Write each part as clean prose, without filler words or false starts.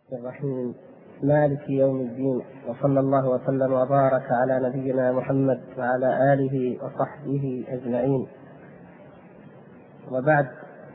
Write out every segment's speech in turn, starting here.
الرحيم مالك يوم الدين، وصلى الله وسلم وبارك على نبينا محمد وعلى آله وصحبه أجمعين. وبعد،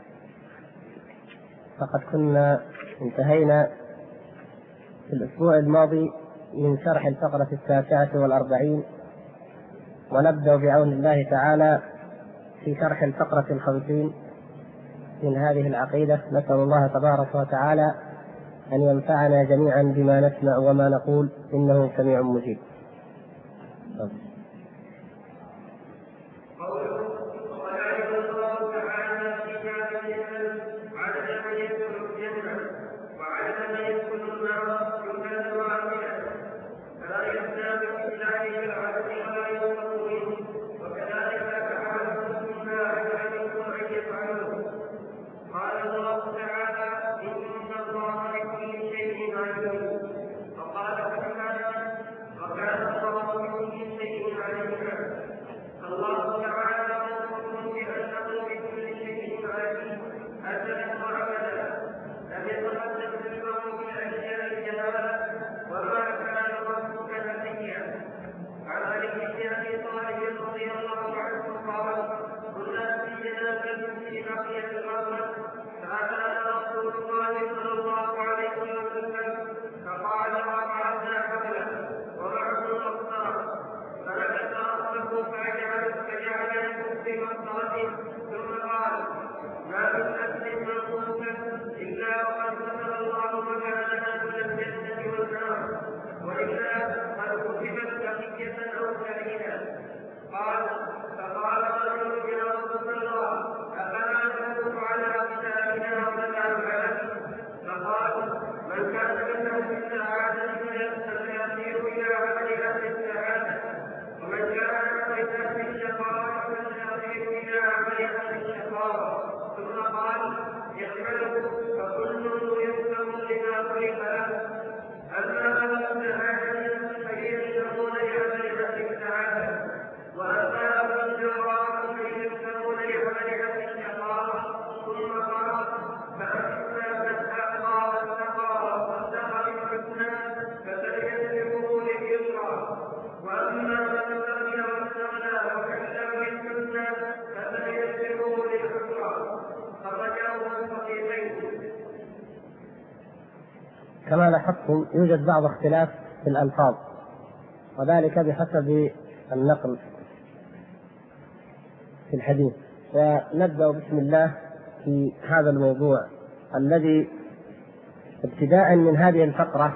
فقد كنا انتهينا في الأسبوع الماضي من شرح الفقرة 49، ونبدأ بعون الله تعالى في شرح الفقرة 50 من هذه العقيدة. نسأل الله تبارك وتعالى أن ينفعنا جميعا بما نسمع وما نقول، إنه سميع مجيب. كما لاحظتم يوجد بعض اختلاف في الألفاظ، وذلك بحسب النقل في الحديث. ونبدأ بسم الله في هذا الموضوع الذي ابتداء من هذه الفقرة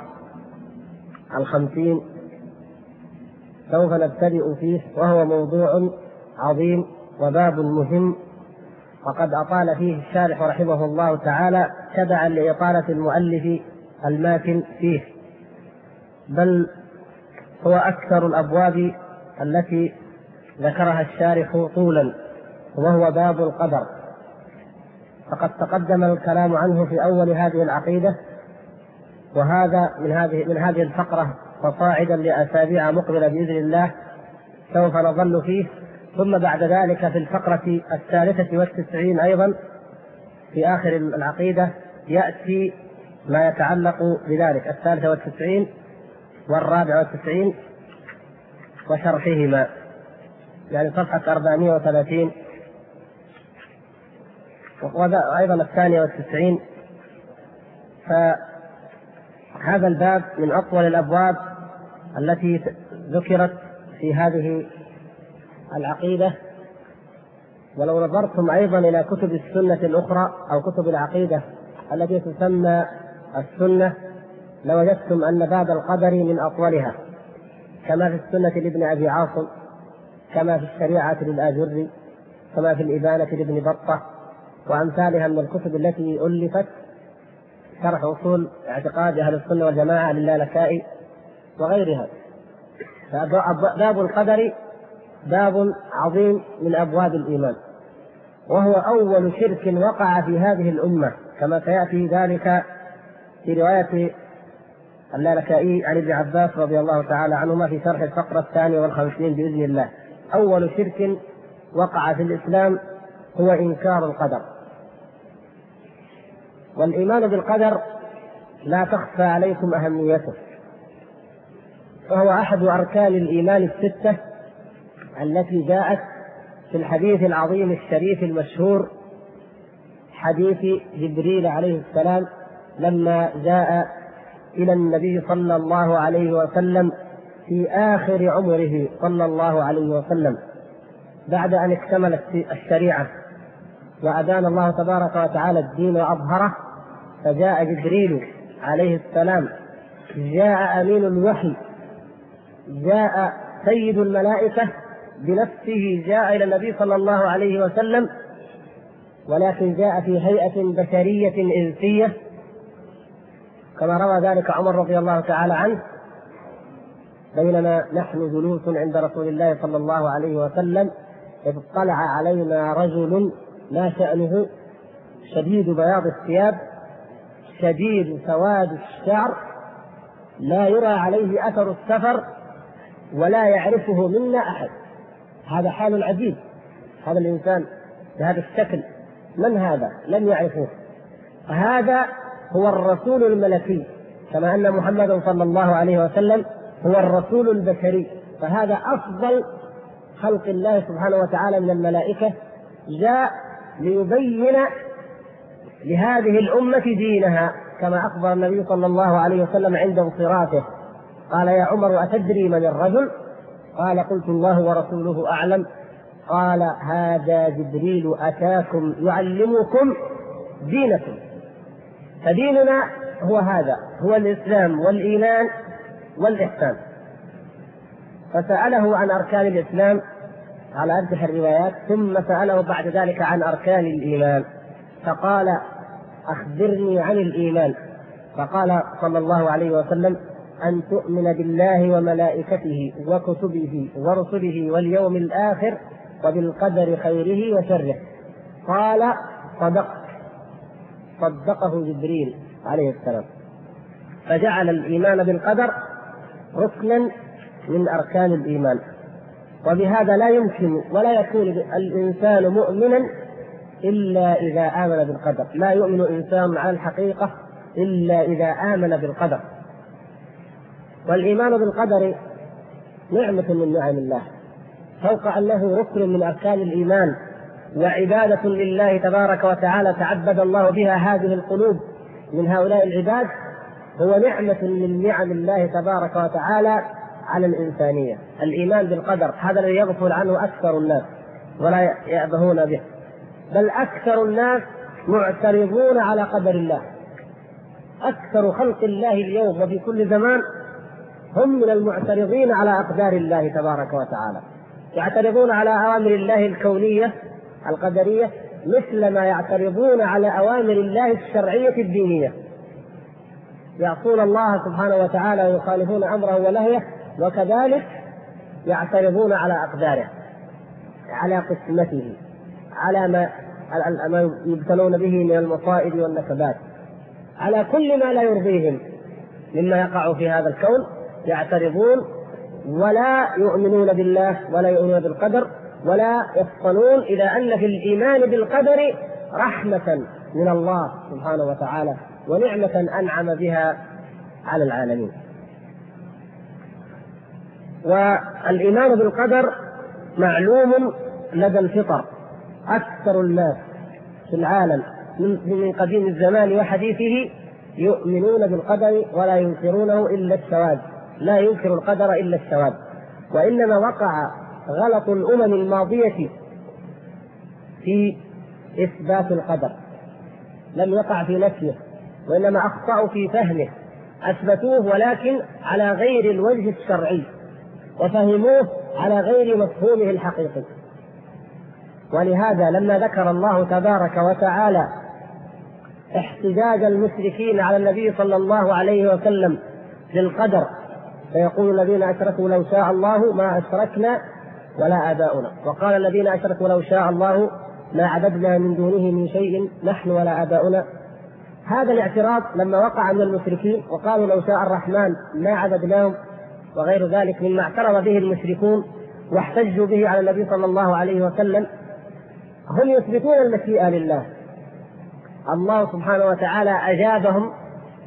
50 سوف نبتدئ فيه، وهو موضوع عظيم وباب مهم، وقد أطال فيه الشارح رحمه الله تعالى تبعا لإطالة المؤلف الماكن فيه، بل هو أكثر الأبواب التي ذكرها الشارح طولا، وهو باب القدر. فقد تقدم الكلام عنه في أول هذه العقيدة، وهذا من هذه الفقرة فصاعدا لأسابيع مقبلة بإذن الله سوف نظل فيه. ثم بعد ذلك في الفقرة 93 أيضا في آخر العقيدة يأتي ما يتعلق بذلك، 93 و94 وشرحهما، يعني صفحة 430 وأيضا 92. فهذا الباب من أطول الأبواب التي ذكرت في هذه العقيدة. ولو نظرتم أيضا إلى كتب السنة الأخرى أو كتب العقيدة التي تسمى السنة لوجدتم أن باب القدر من أطولها، كما في السنة لابن أبي عاصم، كما في الشريعة للآجري، كما في الإبانة لابن بطة، وأمثالها من الكتب التي ألفت شرح أصول اعتقاد أهل السنة والجماعة للالكائي وغيرها. فباب القدر باب عظيم من أبواب الإيمان، وهو أول شرك وقع في هذه الأمة، كما سيأتي ذلك في رواية اللالكائي عن ابن عباس رضي الله تعالى عنهما في شرح الفقرة 52 بإذن الله. أول شرك وقع في الإسلام هو إنكار القدر. والإيمان بالقدر لا تخفى عليكم أهميته، فهو أحد أركان الإيمان الستة التي جاءت في الحديث العظيم الشريف المشهور، حديث جبريل عليه السلام لما جاء إلى النبي صلى الله عليه وسلم في آخر عمره صلى الله عليه وسلم بعد أن اكتملت الشريعة وأدان الله تبارك وتعالى الدين وأظهره، فجاء جبريل عليه السلام، جاء أمين الوحي، جاء سيد الملائكة بنفسه، جاء إلى النبي صلى الله عليه وسلم، ولكن جاء في هيئة بشرية إنسية كما روى ذلك عمر رضي الله تعالى عنه: بينما نحن جلوس عند رسول الله صلى الله عليه وسلم إذ طلع علينا رجل ما شأنه شديد بياض الثياب شديد سواد الشعر، لا يرى عليه أثر السفر ولا يعرفه منا أحد. هذا حال عجيب، هذا الإنسان بهذا الشكل من هذا؟ لم يعرفوه. هذا هو الرسول الملكي، كما أن محمدا صلى الله عليه وسلم هو الرسول البشري، فهذا أفضل خلق الله سبحانه وتعالى من الملائكة، جاء ليبين لهذه الأمة دينها، كما أخبر النبي صلى الله عليه وسلم عند انصرافه قال: يا عمر أتدري من الرجل؟ قال: قلت الله ورسوله أعلم. قال: هذا جبريل أتاكم يعلمكم دينكم. فديننا هو هذا، هو الإسلام والإيمان والإحسان. فسأله عن أركان الإسلام على أرجح الروايات، ثم سأله بعد ذلك عن أركان الإيمان، فقال: أخبرني عن الإيمان. فقال صلى الله عليه وسلم: أن تؤمن بالله وملائكته وكتبه ورسله واليوم الآخر وبالقدر خيره وشره. قال: صدقت. صدقه جبريل عليه السلام، فجعل الإيمان بالقدر ركنا من أركان الإيمان. وبهذا لا يمكن ولا يكون الإنسان مؤمنا إلا إذا آمن بالقدر، لا يؤمن إنسان على الحقيقة إلا إذا آمن بالقدر. والإيمان بالقدر نعمة من نعم الله، فوق أنه ركن من أركان الإيمان وعبادة لله تبارك وتعالى تعبد الله بها هذه القلوب من هؤلاء العباد، هو نعمة من نعم الله تبارك وتعالى على الإنسانية. الإيمان بالقدر هذا الذي يغفل عنه أكثر الناس ولا يأبهون به، بل أكثر الناس معترضون على قدر الله. أكثر خلق الله اليوم وفي كل زمان هم من المعترضين على أقدار الله تبارك وتعالى، يعترضون على أوامر الله الكونية القدرية مثل ما يعترضون على أوامر الله الشرعية الدينية. يعصون الله سبحانه وتعالى ويخالفون أمره ونهيه، وكذلك يعترضون على أقداره، على قسمته، على ما يبتلون به من المصائب والنكبات، على كل ما لا يرضيهم مما يقع في هذا الكون يعترضون، ولا يؤمنون بالله ولا يؤمنون بالقدر، ولا يفطنون إلى أن في الإيمان بالقدر رحمة من الله سبحانه وتعالى ونعمة أنعم بها على العالمين. والإيمان بالقدر معلوم لدى الفطر. أكثر الناس في العالم من قديم الزمان وحديثه يؤمنون بالقدر ولا ينكرونه إلا السواد، لا ينكر القدر إلا السواد. وإنما وقع غلط الأمم الماضية في إثبات القدر، لم يقع في نفيه، وإنما أخطأوا في فهمه، أثبتوه ولكن على غير الوجه الشرعي، وفهموه على غير مفهومه الحقيقي. ولهذا لما ذكر الله تبارك وتعالى احتجاج المشركين على النبي صلى الله عليه وسلم للقدر، فيقول الذين أشركوا لو شاء الله ما أشركنا ولا آباؤنا، وقال الذين أشركوا لو شاء الله ما عبدنا من دونه من شيء نحن ولا آباؤنا. هذا الاعتراض لما وقع من المشركين وقالوا لو شاء الرحمن ما عبدناهم وغير ذلك مما اعترض به المشركون واحتجوا به على النبي صلى الله عليه وسلم، هم يثبتون المشيئة لله. الله سبحانه وتعالى أجابهم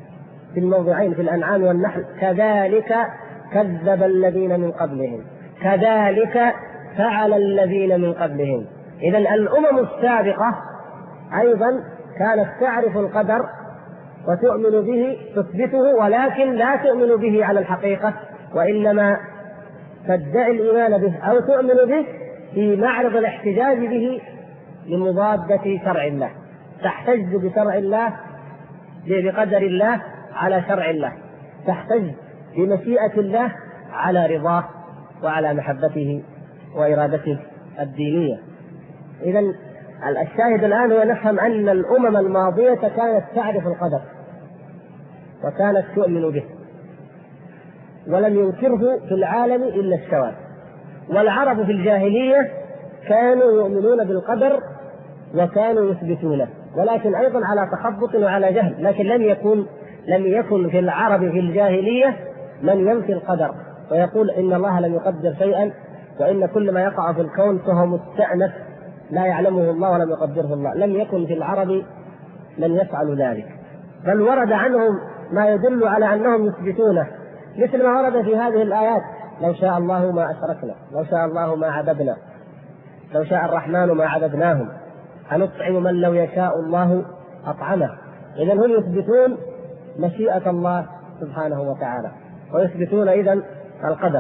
في الموضعين في الأنعام والنحل: كذلك كذب الذين من قبلهم، كذلك فعل الذين من قبلهم. إذن الأمم السابقة أيضا كانت تعرف القدر وتؤمن به، تثبته، ولكن لا تؤمن به على الحقيقة، وإنما تدعي الإيمان به أو تؤمن به في معرض الاحتجاج به لمضادة شرع الله، تحتج بشرع الله، بقدر الله على شرع الله، تحتج بمشيئة الله على رضاه وعلى محبته وإرادته الدينية. إذن الشاهد الآن هو نفهم أن الأمم الماضية كانت تعرف القدر وكانت تؤمن به، ولم ينكره في العالم إلا الشواذ. والعرب في الجاهلية كانوا يؤمنون بالقدر وكانوا يثبتونه، ولكن أيضا على تخبط وعلى جهل. لكن لم يكن في العرب في الجاهلية من ينفي القدر ويقول إن الله لم يقدر شيئا، وإن كل ما يقع في الكون فهو مستأنف لا يعلمه الله ولم يقدره الله. لم يكن في العرب من يفعل ذلك، بل ورد عنهم ما يدل على أنهم يثبتونه، مثل ما ورد في هذه الآيات: لو شاء الله ما أشركنا، لو شاء الله ما عبدنا، لو شاء الرحمن ما عبدناهم، أنطعم من لو يشاء الله أطعمه. إذن هم يثبتون مشيئة الله سبحانه وتعالى، ويثبتون إذن القدر.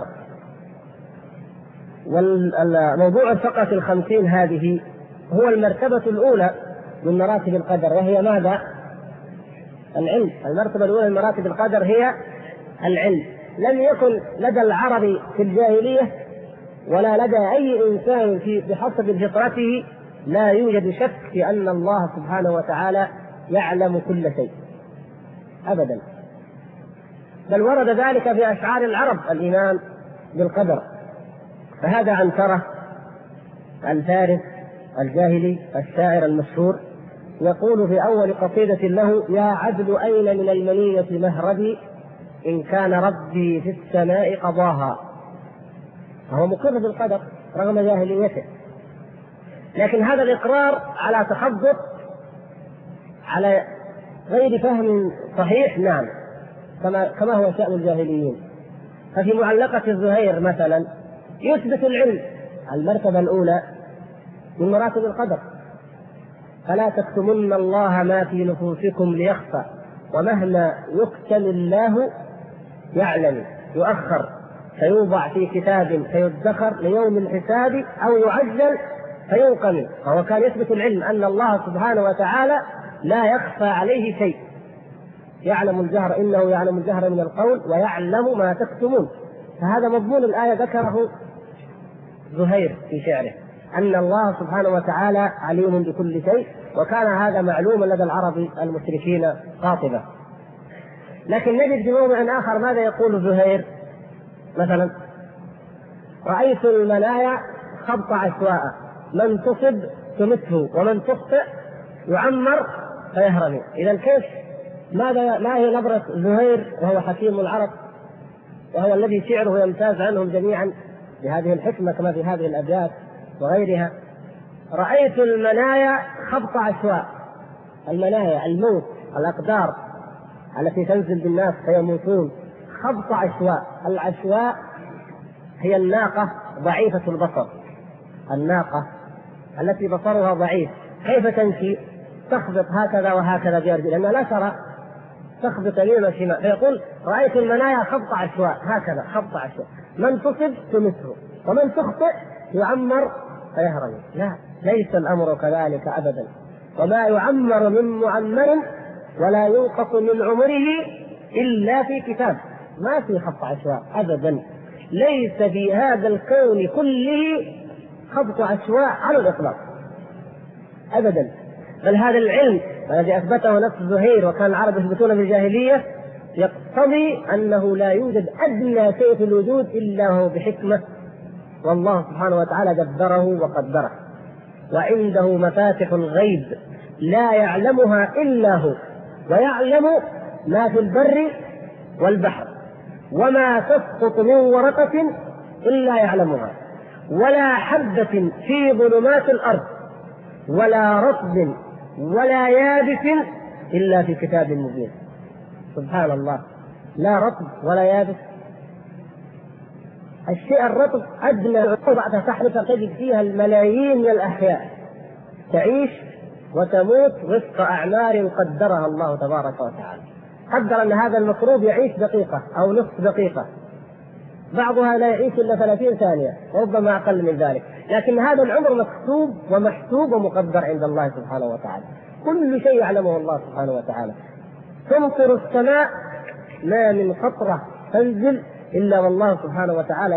والموضوع الفقرة 50 هذه هو المرتبة الأولى من مراتب القدر، وهي ماذا؟ العلم. المرتبة الأولى من مراتب القدر هي العلم. لم يكن لدى العرب في الجاهلية ولا لدى أي إنسان بحسب فطرته لا يوجد شك في أن الله سبحانه وتعالى يعلم كل شيء أبدا، بل ورد ذلك في أشعار العرب الإيمان بالقدر. فهذا عنترة الفارس الجاهلي الشاعر المشهور يقول في أول قصيدة له: يا عدل أين من المنية مهربي إن كان ربي في السماء قضاها. فهو مقر بالقدر رغم جاهليته، لكن هذا الإقرار على تخبط، على غير فهم صحيح، نعم، كما هو شأن الجاهليين. ففي معلقة الزهير مثلا يثبت العلم، المرتبة الأولى من مراتب القدر: فلا تكتمن الله ما في نفوسكم ليخفى ومهما يكتم الله يعلم، يؤخر فيوضع في كتاب فيدخر ليوم الحساب أو يعجل فينقم. فهو كان يثبت العلم أن الله سبحانه وتعالى لا يخفى عليه شيء، يعلم الجهر، إنه يعلم الجهر من القول ويعلم ما تكتمون. فهذا مضمون الآية ذكره زهير في شعره، أن الله سبحانه وتعالى عليم بكل شيء، وكان هذا معلوما لدى العرب المشركين قاطبة. لكن نجد في موضع آخر ماذا يقول زهير مثلا: رأيت المنايا خبط عشواء، من تصب تمته ومن تخطئ يعمر فيهرم. إذا كيف، ما هي نبرة زهير وهو حكيم العرب وهو الذي شعره يمتاز عنهم جميعا بهذه الحكمة كما في هذه الأبيات وغيرها؟ رأيت المنايا خبط عشواء، المنايا الموت، الأقدار التي تنزل بالناس فيموتون، خبط عشواء. العشواء هي الناقة ضعيفة البصر، الناقة التي بصرها ضعيف، كيف تمشي؟ تخبط هكذا وهكذا بأرجل، لأنها لا ترى، تخبط يمين وشمال. فيقول: رأيت المنايا خبط عشواء، هكذا خبط عشواء، من تصب تمسه ومن تخطئ يعمر فيهرم. لا، ليس الأمر كذلك أبدا. وما يعمر من معمر ولا ينقص من عمره إلا في كتاب. ما في خبط عشواء أبدا، ليس في هذا الكون كله خبط عشواء على الإطلاق أبدا. بل هذا العلم الذي أثبته نفس زهير وكان العرب يثبتون في الجاهلية يقتضي أنه لا يوجد أدنى شيء في الوجود إلا هو بحكمة، والله سبحانه وتعالى دبره وقدره. وعنده مفاتح الغيب لا يعلمها إلا هو، ويعلم ما في البر والبحر، وما تسقط من ورقة إلا يعلمها، ولا حبة في ظلمات الأرض، ولا رطب ولا يابس إلا في كتاب مبين. سبحان الله، لا رطب ولا يابس. الشيء الرطب أدنى بعد تحرث تجد فيها الملايين من الأحياء تعيش وتموت وفق أعمار قدرها الله تبارك وتعالى. قدر أن هذا الميكروب يعيش دقيقة أو نصف دقيقة، بعضها لا يعيش إلا 30 ثانية وربما أقل من ذلك، لكن هذا العمر مكتوب ومحسوب ومقدر عند الله سبحانه وتعالى. كل شيء يعلمه الله سبحانه وتعالى. تمطر السماء ما من قطرة تنزل إلا والله سبحانه وتعالى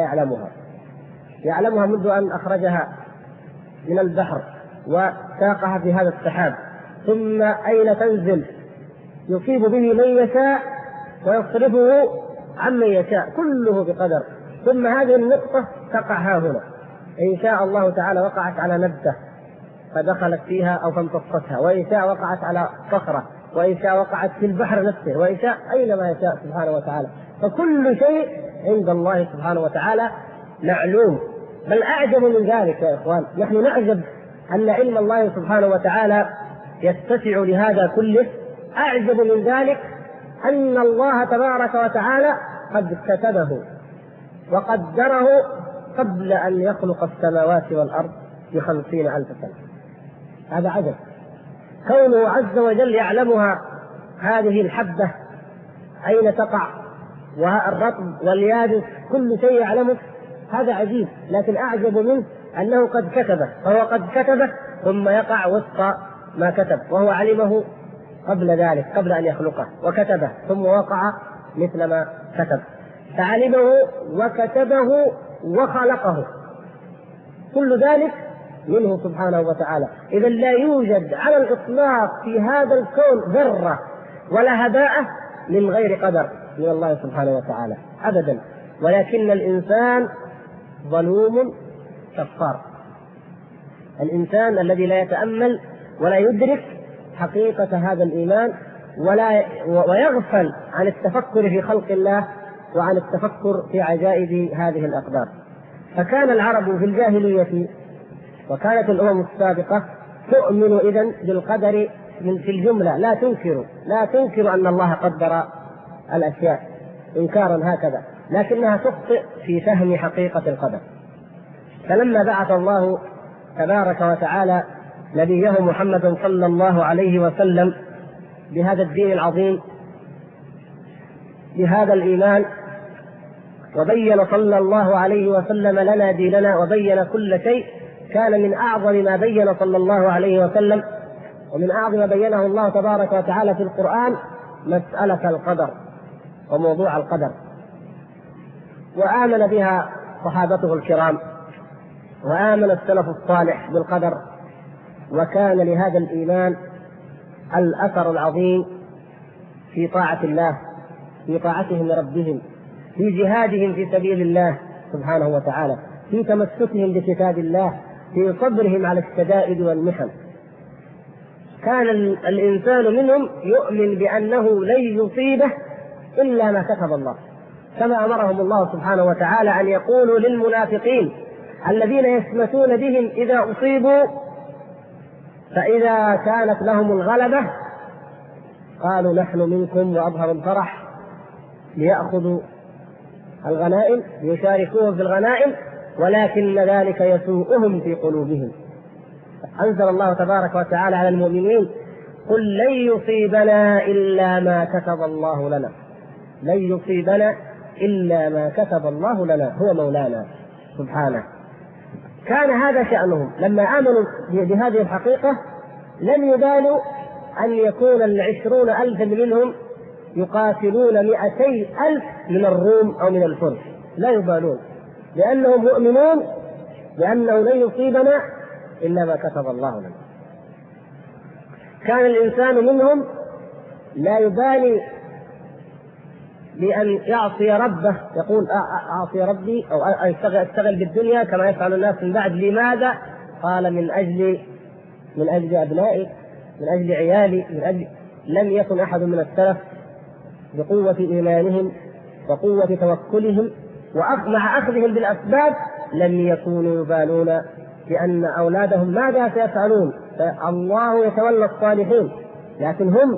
يعلمها منذ أن أخرجها من البحر وساقها في هذا السحاب، ثم أين تنزل يصيب به من يشاء ويصرفه عمن يشاء، كله بقدر. ثم هذه النقطة تقع ها هنا، إن شاء الله تعالى وقعت على نبتة فدخلت فيها أو فامتصتها، وإن شاء وقعت على صخرة، وإن شاء وقعت في البحر نفسه، وإن شاء أينما يشاء سبحانه وتعالى. فكل شيء عند الله سبحانه وتعالى معلوم. بل أعجب من ذلك يا إخوان، نحن نعجب أن علم الله سبحانه وتعالى يتسع لهذا كله. أعجب من ذلك أن الله تبارك وتعالى قد كتبه وقدره قبل أن يخلق السماوات والأرض ب50,000 سنة. هذا عجب. كونه عز وجل يعلمها، هذه الحبة أين تقع والرطب واليابس كل شيء يعلمه، هذا عجيب. لكن أعجب منه أنه قد كتبه، فهو قد كتبه ثم يقع وفق ما كتب، وهو علمه قبل ذلك قبل أن يخلقه، وكتبه ثم وقع مثل ما كتب، فعلمه وكتبه وخلقه، كل ذلك منه سبحانه وتعالى. إذا لا يوجد على الإطلاق في هذا الكون ذرة ولا هباء من غير قدر من الله سبحانه وتعالى أبدا. ولكن الإنسان ظلوم كفار، الإنسان الذي لا يتأمل ولا يدرك حقيقة هذا الإيمان ويغفل عن التفكر في خلق الله وعن التفكر في عجائب هذه الأقدار. فكان العرب في الجاهلية وكانت الأمم السابقة تؤمن إذن بالقدر في الجملة، لا تنكر أن الله قدر الأشياء إنكارا هكذا، لكنها تخطئ في فهم حقيقة القدر. فلما بعث الله تبارك وتعالى نبيه محمد صلى الله عليه وسلم بهذا الدين العظيم بهذا الإيمان، وبين صلى الله عليه وسلم لنا ديننا وبين كل شيء، كان من أعظم ما بين صلى الله عليه وسلم ومن أعظم ما بينه الله تبارك وتعالى في القرآن مسألة القدر وموضوع القدر، وآمن بها صحابته الكرام وآمن السلف الصالح بالقدر، وكان لهذا الإيمان الأثر العظيم في طاعة الله، في طاعتهم لربهم، في جهادهم في سبيل الله سبحانه وتعالى، في تمسكهم بكتاب الله، في صبرهم على الشدائد والمحن. كان الإنسان منهم يؤمن بأنه لن يصيبه إلا ما كتب الله، كما أمرهم الله سبحانه وتعالى أن يقولوا للمنافقين الذين يشمتون بهم إذا أصيبوا فإذا كانت لهم الغلبة قالوا نحن منكم، وأظهروا الفرح ليأخذوا الغنائم ليشاركوهم في الغنائم، ولكن ذلك يسوءهم في قلوبهم. أنزل الله تبارك وتعالى على المؤمنين قل لن يصيبنا إلا ما كتب الله لنا، لن يصيبنا إلا ما كتب الله لنا، هو مولانا سبحانه. كان هذا شأنهم لما آمنوا بهذه الحقيقة، لم يبالوا أن يكون 20,000 منهم يقاتلون 200,000 من الروم أو من الفرس، لا يبالون، لأنهم مؤمنون بأنه لن يصيبنا إلا ما كتب الله لنا. كان الإنسان منهم لا يبالي بأن يعصي ربه، يقول أعصي ربي أو أشتغل بالدنيا كما يفعل الناس من بعد. لماذا؟ قال من أجل أبنائي، من أجل عيالي، من أجل. لم يكن أحد من السلف بقوة إيمانهم وقوة توكلهم ومع أخذهم بالأسباب لم يكونوا يبالون بأن أولادهم ماذا سيفعلون، الله يتولى الصالحين، لكن هم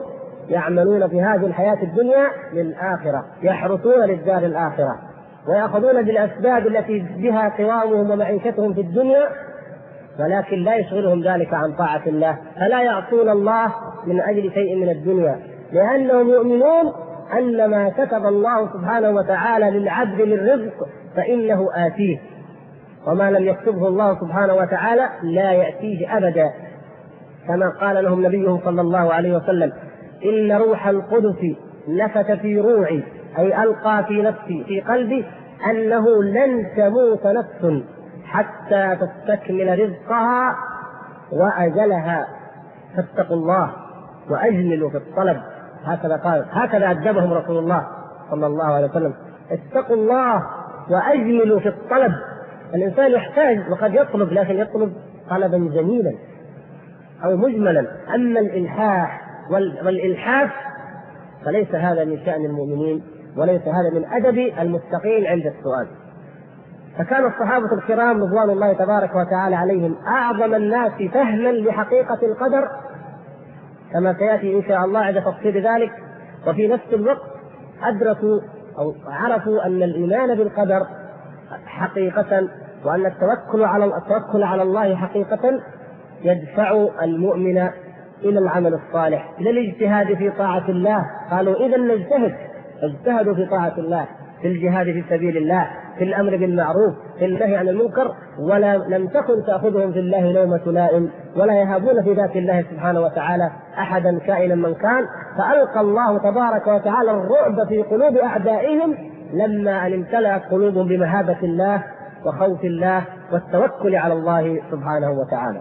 يعملون في هذه الحياة الدنيا للآخرة، يحرصون للدار الآخرة، ويأخذون بالأسباب التي بها قوامهم ومعيشتهم في الدنيا، ولكن لا يشغلهم ذلك عن طاعة الله، فلا يعصون الله من أجل شيء من الدنيا، لأنهم يؤمنون أن ما كتب الله سبحانه وتعالى للعبد للرزق فإنه آتيه، وما لم يكتبه الله سبحانه وتعالى لا يأتيه أبدا، كما قال لهم نبيه صلى الله عليه وسلم: إن روح القدس نفث في روعي، أي ألقى في نفسي في قلبي أنه لن تموت نفس حتى تستكمل رزقها وأجلها، فاتقوا الله وأجملوا في الطلب. هكذا قال، هكذا أدبهم رسول الله صلى الله عليه وسلم: اتقوا الله وأجملوا في الطلب. الإنسان يحتاج وقد يطلب، لكن يطلب طلبا جميلا أو مجملا. أما الإلحاح والإلحاف فليس هذا من شأن المؤمنين، وليس هذا من أدب المتقين عند السؤال. فكان الصحابة الكرام رضوان الله تبارك وتعالى عليهم أعظم الناس فهما لحقيقة القدر، كما سيأتي إن شاء الله عند تفصيل ذلك. وفي نفس الوقت أدركوا أو عرفوا أن الإيمان بالقدر حقيقة، وأن التوكل على الله حقيقة يدفع المؤمن إلى العمل الصالح، إلى الاجتهاد في طاعة الله. قالوا: إذا نجتهد، اجتهدوا في طاعة الله، في الجهاد في سبيل الله، في الأمر بالمعروف، في النهي عن المنكر، لم تكن تأخذهم في الله لومة لائم، ولا يهابون في ذات الله سبحانه وتعالى أحدا كائنا من كان. فألقى الله تبارك وتعالى الرعب في قلوب أعدائهم لما أن امتلأت قلوبهم بمهابة الله وخوف الله والتوكل على الله سبحانه وتعالى.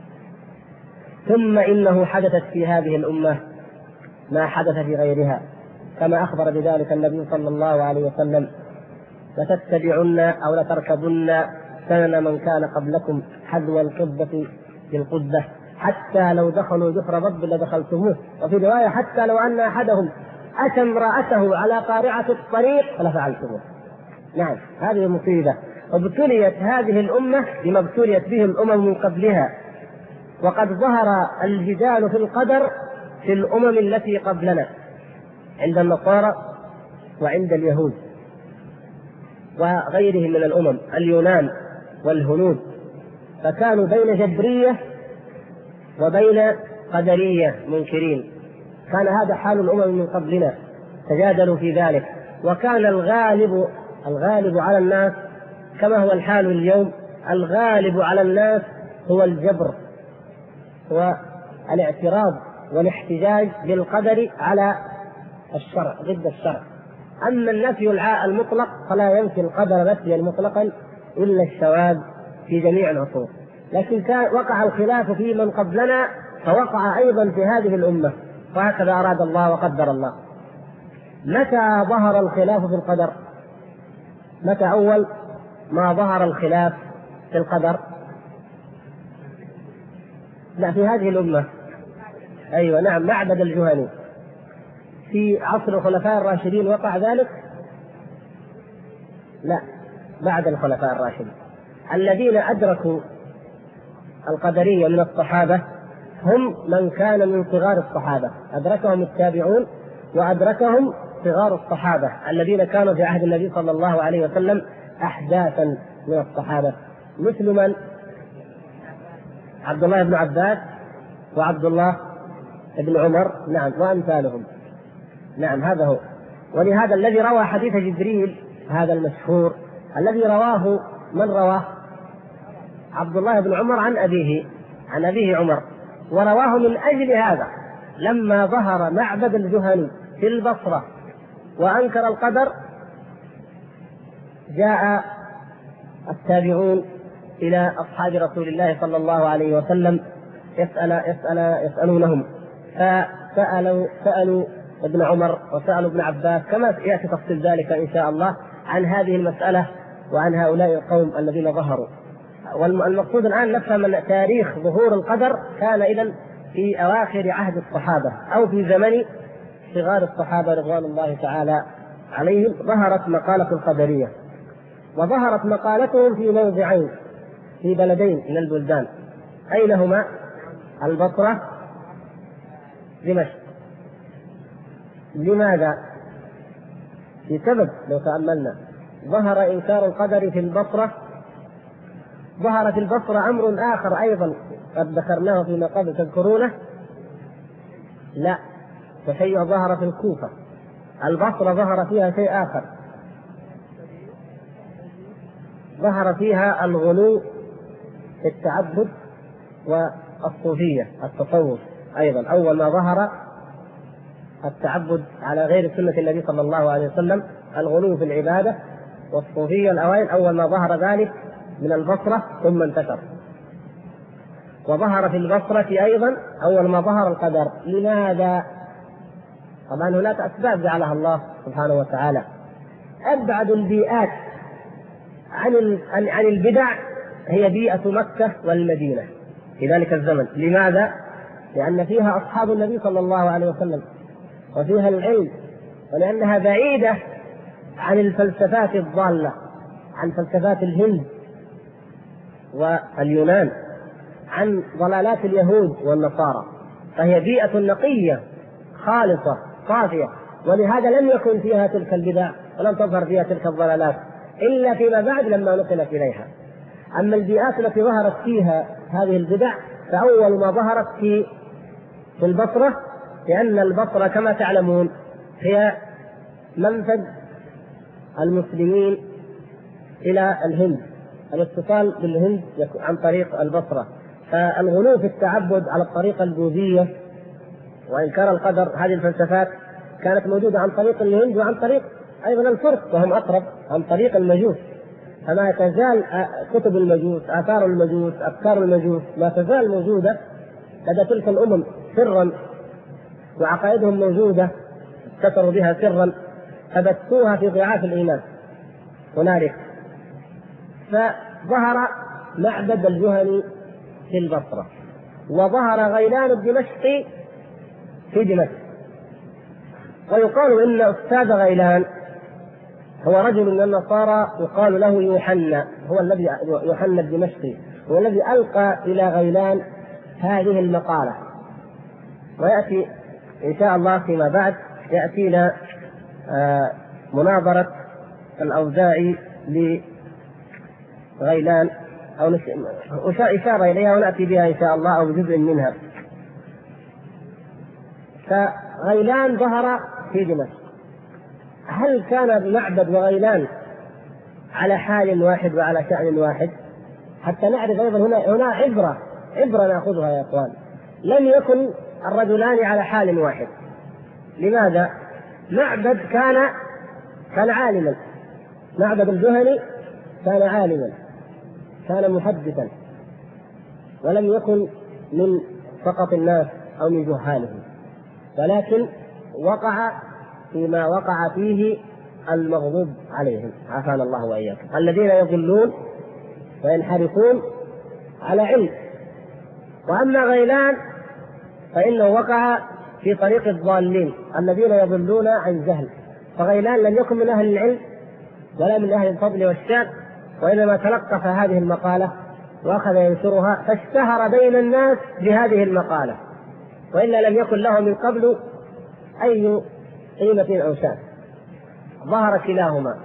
ثم إنه حدثت في هذه الأمة ما حدث في غيرها، كما أخبر بذلك النبي صلى الله عليه وسلم: لتتبعن أو لتركبن سنن من كان قبلكم حذو القبة بالقبة، حتى لو دخلوا جحر ضب لدخلتموه. وفي رواية: حتى لو أن أحدهم أتى امرأته على قارعة الطريق لفعلتموه. نعم، هذه مصيبة. وابتليت هذه الأمة بما ابتليت به الأمم من قبلها، وقد ظهر الجدال في القدر في الأمم التي قبلنا، عند النصارى وعند اليهود وغيرهم من الأمم، اليونان والهنود، فكانوا بين جبرية وبين قدرية منكرين. كان هذا حال الأمم من قبلنا، تجادلوا في ذلك. وكان الغالب على الناس كما هو الحال اليوم، الغالب على الناس هو الجبر والاعتراض والاحتجاج بالقدر على الشرع، ضد الشرع. أما النفي المطلق فلا ينفي القدر نفيا مطلقا إلا الشواذ في جميع العصور. لكن وقع الخلاف في من قبلنا، فوقع أيضا في هذه الأمة، وهكذا أراد الله وقدر الله. متى ظهر الخلاف في القدر؟ متى أول ما ظهر الخلاف في القدر؟ لا، في هذه الأمة. أيوة نعم، معبد الجهني في عصر الخلفاء الراشدين وقع ذلك؟ لا، بعد الخلفاء الراشدين. الذين أدركوا القدرية من الصحابة هم من كان من صغار الصحابة، أدركهم التابعون وأدركهم صغار الصحابة الذين كانوا في عهد النبي صلى الله عليه وسلم أحداثا من الصحابة، مثل من؟ عبد الله بن عباس وعبد الله بن عمر، نعم، وأمثالهم. نعم، هذا هو. ولهذا الذي روى حديث جبريل هذا المشهور الذي رواه، من رواه؟ عبد الله بن عمر عن أبيه عمر. ورواه من أجل هذا، لما ظهر معبد الجهني في البصرة وأنكر القدر، جاء التابعون إلى أصحاب رسول الله صلى الله عليه وسلم يسألونهم، فسألوا ابن عمر وسألوا ابن عباس، كما يأتي تفصيل ذلك إن شاء الله، عن هذه المسألة وعن هؤلاء القوم الذين ظهروا. والمقصود الآن نفهم أن تاريخ ظهور القدر كان إذن في أواخر عهد الصحابة أو في زمن صغار الصحابة رضوان الله تعالى عليهم. ظهرت مقالة القدرية، وظهرت مقالتهم في موضعين، في بلدين من البلدان. أين هما؟ البصرة، دمشق. لماذا؟ في سبب لو تأملنا. ظهر إنكار القدر في البصرة، ظهر في البصرة أمر آخر أيضا قد ذكرناه فيما قبل، تذكرونه؟ لا، تشيع ظهر في الكوفة. البصرة ظهر فيها شيء آخر، ظهر فيها الغلو في التعبد والصوفية، التصوف أيضا. أول ما ظهر التعبد على غير سنة النبي صلى الله عليه وسلم، الغلو في العبادة والصوفية الأوائل، أول ما ظهر ذلك من البصرة ثم انتشر. وظهر في البصرة أيضا أول ما ظهر القدر. لماذا؟ طبعا هناك أسباب جعلها الله سبحانه وتعالى. أبعد البيئات عن البدع هي بيئة مكة والمدينة في ذلك الزمن. لماذا؟ لأن فيها أصحاب النبي صلى الله عليه وسلم وفيها العلم، ولأنها بعيدة عن الفلسفات الضالة، عن فلسفات الهند واليونان، عن ضلالات اليهود والنصارى، فهي بيئة نقية خالصة صافية، ولهذا لم يكن فيها تلك البدع ولم تظهر فيها تلك الضلالات إلا فيما بعد لما نقلت إليها. أما البيئات التي ظهرت فيها هذه البدع فأول ما ظهرت في البصرة، لأن البصرة كما تعلمون هي منفذ المسلمين إلى الهند، الاتصال بالهند عن طريق البصرة. فالغلو في التعبد على الطريقة البوذية وإنكار القدر، هذه الفلسفات كانت موجودة عن طريق الهند وعن طريق أيضا الفرس وهم أقرب، عن طريق المجوس. فما تزال كتب المجوس، آثار المجوس، أفكار المجوس ما تزال موجودة لدى تلك الأمم سرا، وعقائدهم موجودة كفروا بها سرا فبثوها في ضعاف الإيمان هنالك. فظهر معبد الجهني في البصرة، وظهر غيلان الدمشقي في دمشق. ويقال إن أستاذ غيلان هو رجل من النصارى يقال له يوحنا، هو الذي يوحنا الدمشقي، هو الذي ألقى إلى غيلان هذه المقالة. ويأتي إن شاء الله فيما بعد يأتينا مناظرة الأوزاعي لغيلان أو إشارة إليها ونأتي بها إن شاء الله أو بجزء منها. فغيلان ظهر في دمشق. هل كان معبد وغيلان على حال واحد وعلى شأن واحد؟ حتى نعرف أيضا هنا عبرة نأخذها يا أخوان. لم يكن الرجلان على حال واحد. لماذا؟ معبد كان عالما، معبد الجهني كان عالما، كان محدثا، ولم يكن من فقط الناس أو من جهالهم، ولكن وقع فيما وقع فيه المغضوب عليهم، عافانا الله وإياكم، الذين يضلون وينحرفون على علم. وأما غيلان فإنه وقع في طريق الضالين الذين يضلون عن جهل. فغيلان لم يكن من أهل العلم ولا من أهل الفضل والشان، وإنما تلقف هذه المقالة وأخذ ينشرها فاشتهر بين الناس بهذه المقالة، وإلا لم يكن له من قبل أي قيمة أو شان. ظهر كلاهما.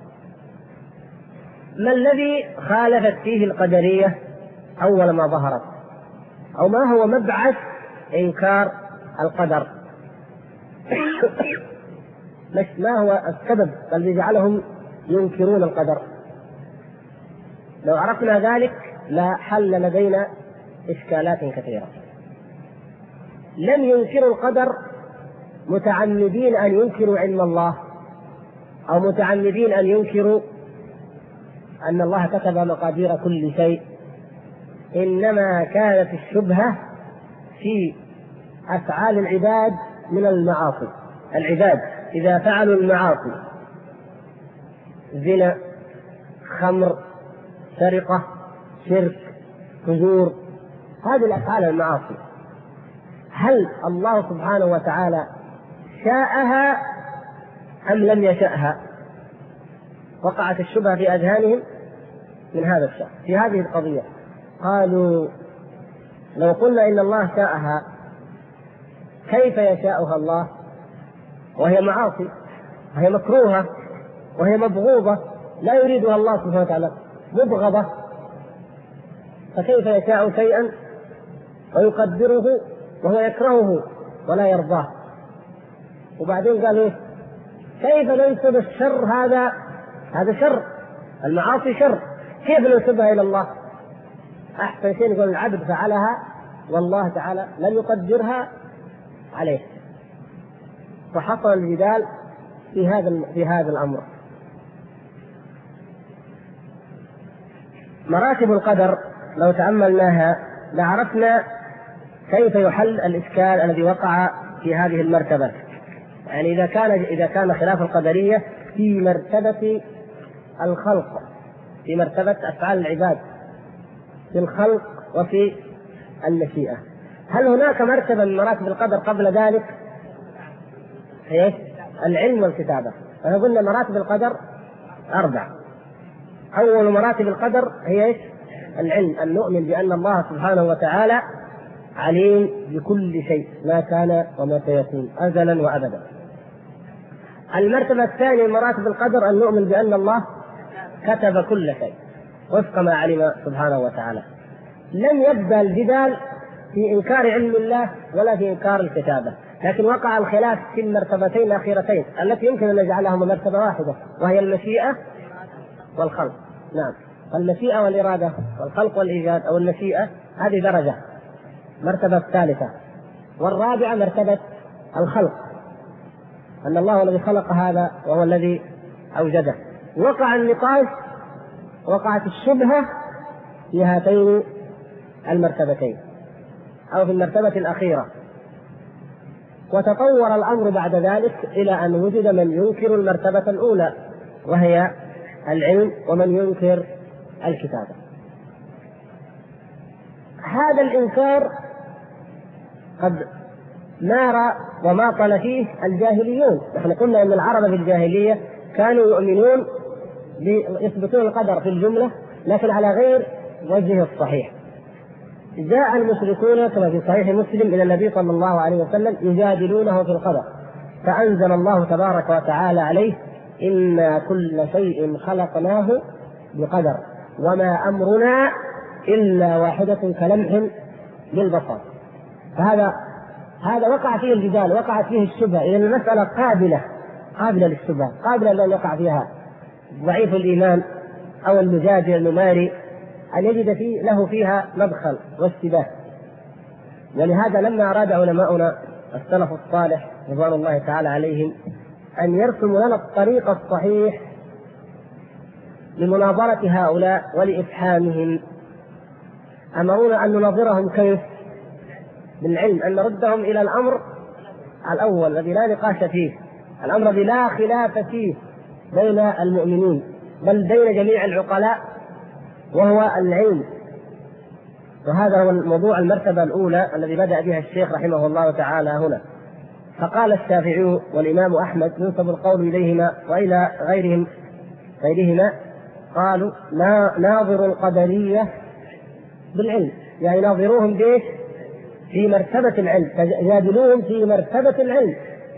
ما الذي خالفت فيه القدرية أول ما ظهرت؟ أو ما هو مبعث إنكار القدر؟ ما هو السبب الذي جعلهم ينكرون القدر؟ لو عرفنا ذلك لا حل لدينا إشكالات كثيرة. لم ينكروا القدر متعمدين أن ينكروا علم الله، أو متعمدين أن ينكروا أن الله كتب مقادير كل شيء، إنما كانت الشبهة في أفعال العباد من المعاصي. العباد إذا فعلوا المعاصي، زنا، خمر، سرقة، شرك، فجور، هذه الأفعال المعاصي، هل الله سبحانه وتعالى شاءها أم لم يشأها؟ وقعت الشبهة في أذهانهم من هذا الشأن في هذه القضية. قالوا لو قلنا إن الله شاءها كيف يشاءها الله؟ وهي معاصي، وهي مكروهة، وهي مبغوضة، لا يريدها الله سبحانه وتعالى، مبغضة، فكيف يشاء شيئا ويقدره وهو يكرهه ولا يرضاه؟ وبعدين قال إيه؟ كيف ننسب الشر؟ هذا شر، المعاصي شر، كيف ننسبها إلى الله؟ أحسن شيء يقول العبد فعلها والله تعالى لن يقدرها عليه. فحصل الجدال في هذا الأمر. مراتب القدر لو تأملناها لعرفنا كيف يحل الإشكال الذي وقع في هذه المرتبة. يعني إذا كان خلاف القدرية في مرتبة الخلق، في مرتبة أفعال العباد، في الخلق وفي المشيئة، هل هناك مرتبة من مراتب القدر قبل ذلك؟ هي العلم والكتابة. فقلنا مراتب القدر 4. أول مراتب القدر هي العلم، أن نؤمن بأن الله سبحانه وتعالى عليم بكل شيء، ما كان وما سيكون أزلا وأبدا. المرتبة الثانية من مراتب القدر أن نؤمن بأن الله كتب كل شيء وفق ما علم سبحانه وتعالى. لم يبدأ الجدال في إنكار علم الله ولا في إنكار الكتابة، لكن وقع الخلاف في المرتبتين الأخيرتين التي يمكن أن نجعلهما مرتبة واحدة، وهي المشيئة والخلق. نعم، المشيئة والإرادة والخلق والإيجاد أو المشيئة هذه درجة، مرتبة الثالثة. والرابعة مرتبة الخلق، أن الله هو الذي خلق هذا وهو الذي أوجده. وقع النقاش، وقعت الشبهة في هاتين المرتبتين أو في المرتبة الأخيرة. وتطور الأمر بعد ذلك إلى أن وجد من ينكر المرتبة الأولى وهي العلم، ومن ينكر الكتابة. هذا الإنكار قد نار وماطل فيه الجاهليون. نحن قلنا أن العرب في الجاهلية كانوا يؤمنون يثبتون القدر في الجملة لكن على غير وجهه الصحيح. جاء المشركون كما في صحيح مسلم إلى النبي صلى الله عليه وسلم يجادلونه في القدر، فأنزل الله تبارك وتعالى عليه: إنا كل شيء خلقناه بقدر وما أمرنا إلا واحدة كلمح بالبصر. فهذا وقع فيه الجدال، وقعت فيه الشبهة. إذا المسألة قابلة للشبهة، قابلة لأن يقع فيها ضعيف الإيمان أو المجادل المماري أن يجد له فيها مدخل واشتباه. ولهذا لما أراد علماؤنا السلف الصالح رضوان الله تعالى عليهم أن يرسموا لنا الطريق الصحيح لمناظرة هؤلاء ولإفحامهم، أمرونا أن نناظرهم كيف؟ بالعلم، أن نردهم إلى الأمر الأول الذي لا نقاش فيه، الأمر الذي لا خلاف فيه بين المؤمنين بل بين جميع العقلاء، وهو العلم. وهذا هو موضوع المرتبة الأولى الذي بدأ بها الشيخ رحمه الله تعالى هنا. فقال الشافعي والإمام أحمد ينسب القول إليهما وإلى غيرهما قالوا: ناظر القدرية بالعلم، يعني ناظروهم بإيش؟ في مرتبة العلم، تجادلوهم في مرتبة العلم.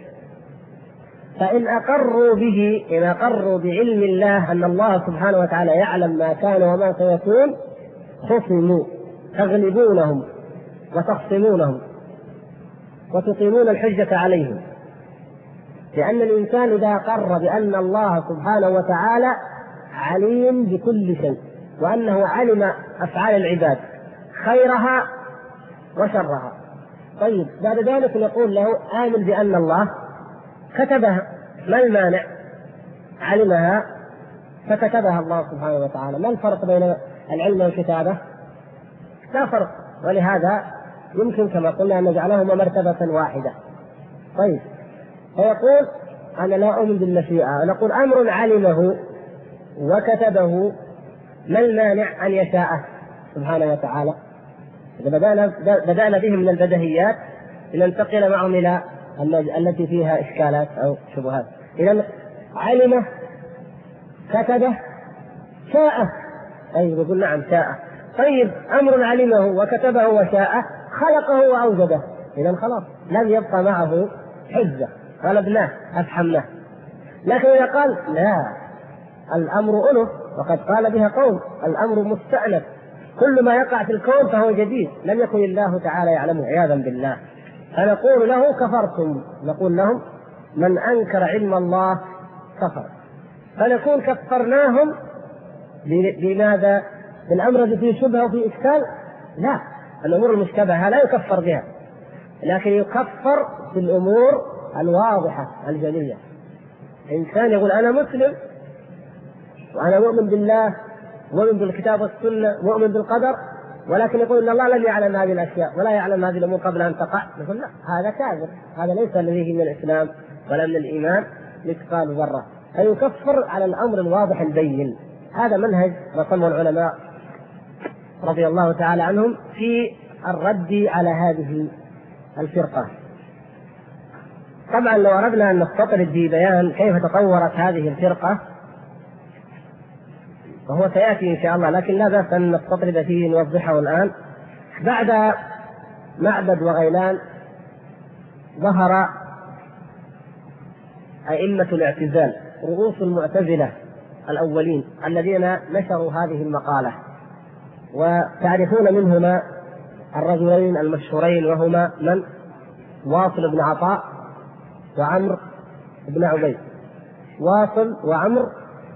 فإن أقروا بعلم الله أن الله سبحانه وتعالى يعلم ما كان وما سيكون خصموا، تغلبونهم وتخصمونهم وتقيمون الحجة عليهم. لأن الإنسان إذا أقر بأن الله سبحانه وتعالى عليم بكل شيء وأنه علم أفعال العباد خيرها وشرها، طيب بعد ذلك نقول له: آمن بأن الله كتبها، ما المانع؟ علمها فكتبها الله سبحانه وتعالى. ما الفرق بين العلم والكتابة؟ لا فرق. ولهذا يمكن كما قلنا أن نجعلهما مرتبة واحدة. طيب، فيقول: أنا لا أؤمن بالمشيئة، نقول: أمر علمه وكتبه، ما المانع أن يشاءه سبحانه وتعالى؟ إذا بدأنا بهم من البديهيات لننتقل معهم إلى التي فيها إشكالات أو شبهات. إذا علمه، كتبه، شاءه، أي يقول: نعم شاءه. طيب، أمر علمه وكتبه وشاءه، خلقه وأوجده، إذا خلاص لم يبقى معه حجة غلبناه أفحمناه. لكن إذا قال لا، الأمر أنف، وقد قال بها قوم الأمر مستأنف، كل ما يقع في الكون فهو جديد لم يكن الله تعالى يعلمه عياذا بالله، فنقول له كفرتم، نقول لهم من أنكر علم الله كفر. فنكون كفرناهم بماذا؟ بالأمر الذي فيه شبهة وفيه إشكال؟ لا، الأمور المشتبهة لا يكفر بها، لكن يكفر بالأمور الواضحة الجلية. إنسان يقول أنا مسلم وأنا مؤمن بالله، مؤمن بالكتاب والسنة، مؤمن بالقدر، ولكن يقول إن الله لم يعلم هذه الأشياء ولا يعلم هذه الأمور قبل أن تقع، نقول لا، هذا كافر، هذا ليس الذي من الإسلام ولا من الإيمان مثقال ذرة، فيكفر على الأمر الواضح البين. هذا منهج رسمه العلماء رضي الله تعالى عنهم في الرد على هذه الفرقة. طبعا لو أردنا أن نستطرد في بيان كيف تطورت هذه الفرقة وهو سيأتي إن شاء الله، لكن لا بأس أن نستطرد فيه نوضحه الآن. بعد معبد وغيلان ظهر أئمة الاعتزال، رؤوس المعتزلة الأولين الذين نشروا هذه المقالة، وتعرفون منهما الرجلين المشهورين وهما من؟ واصل بن عطاء وعمرو بن عبيد. واصل وعمرو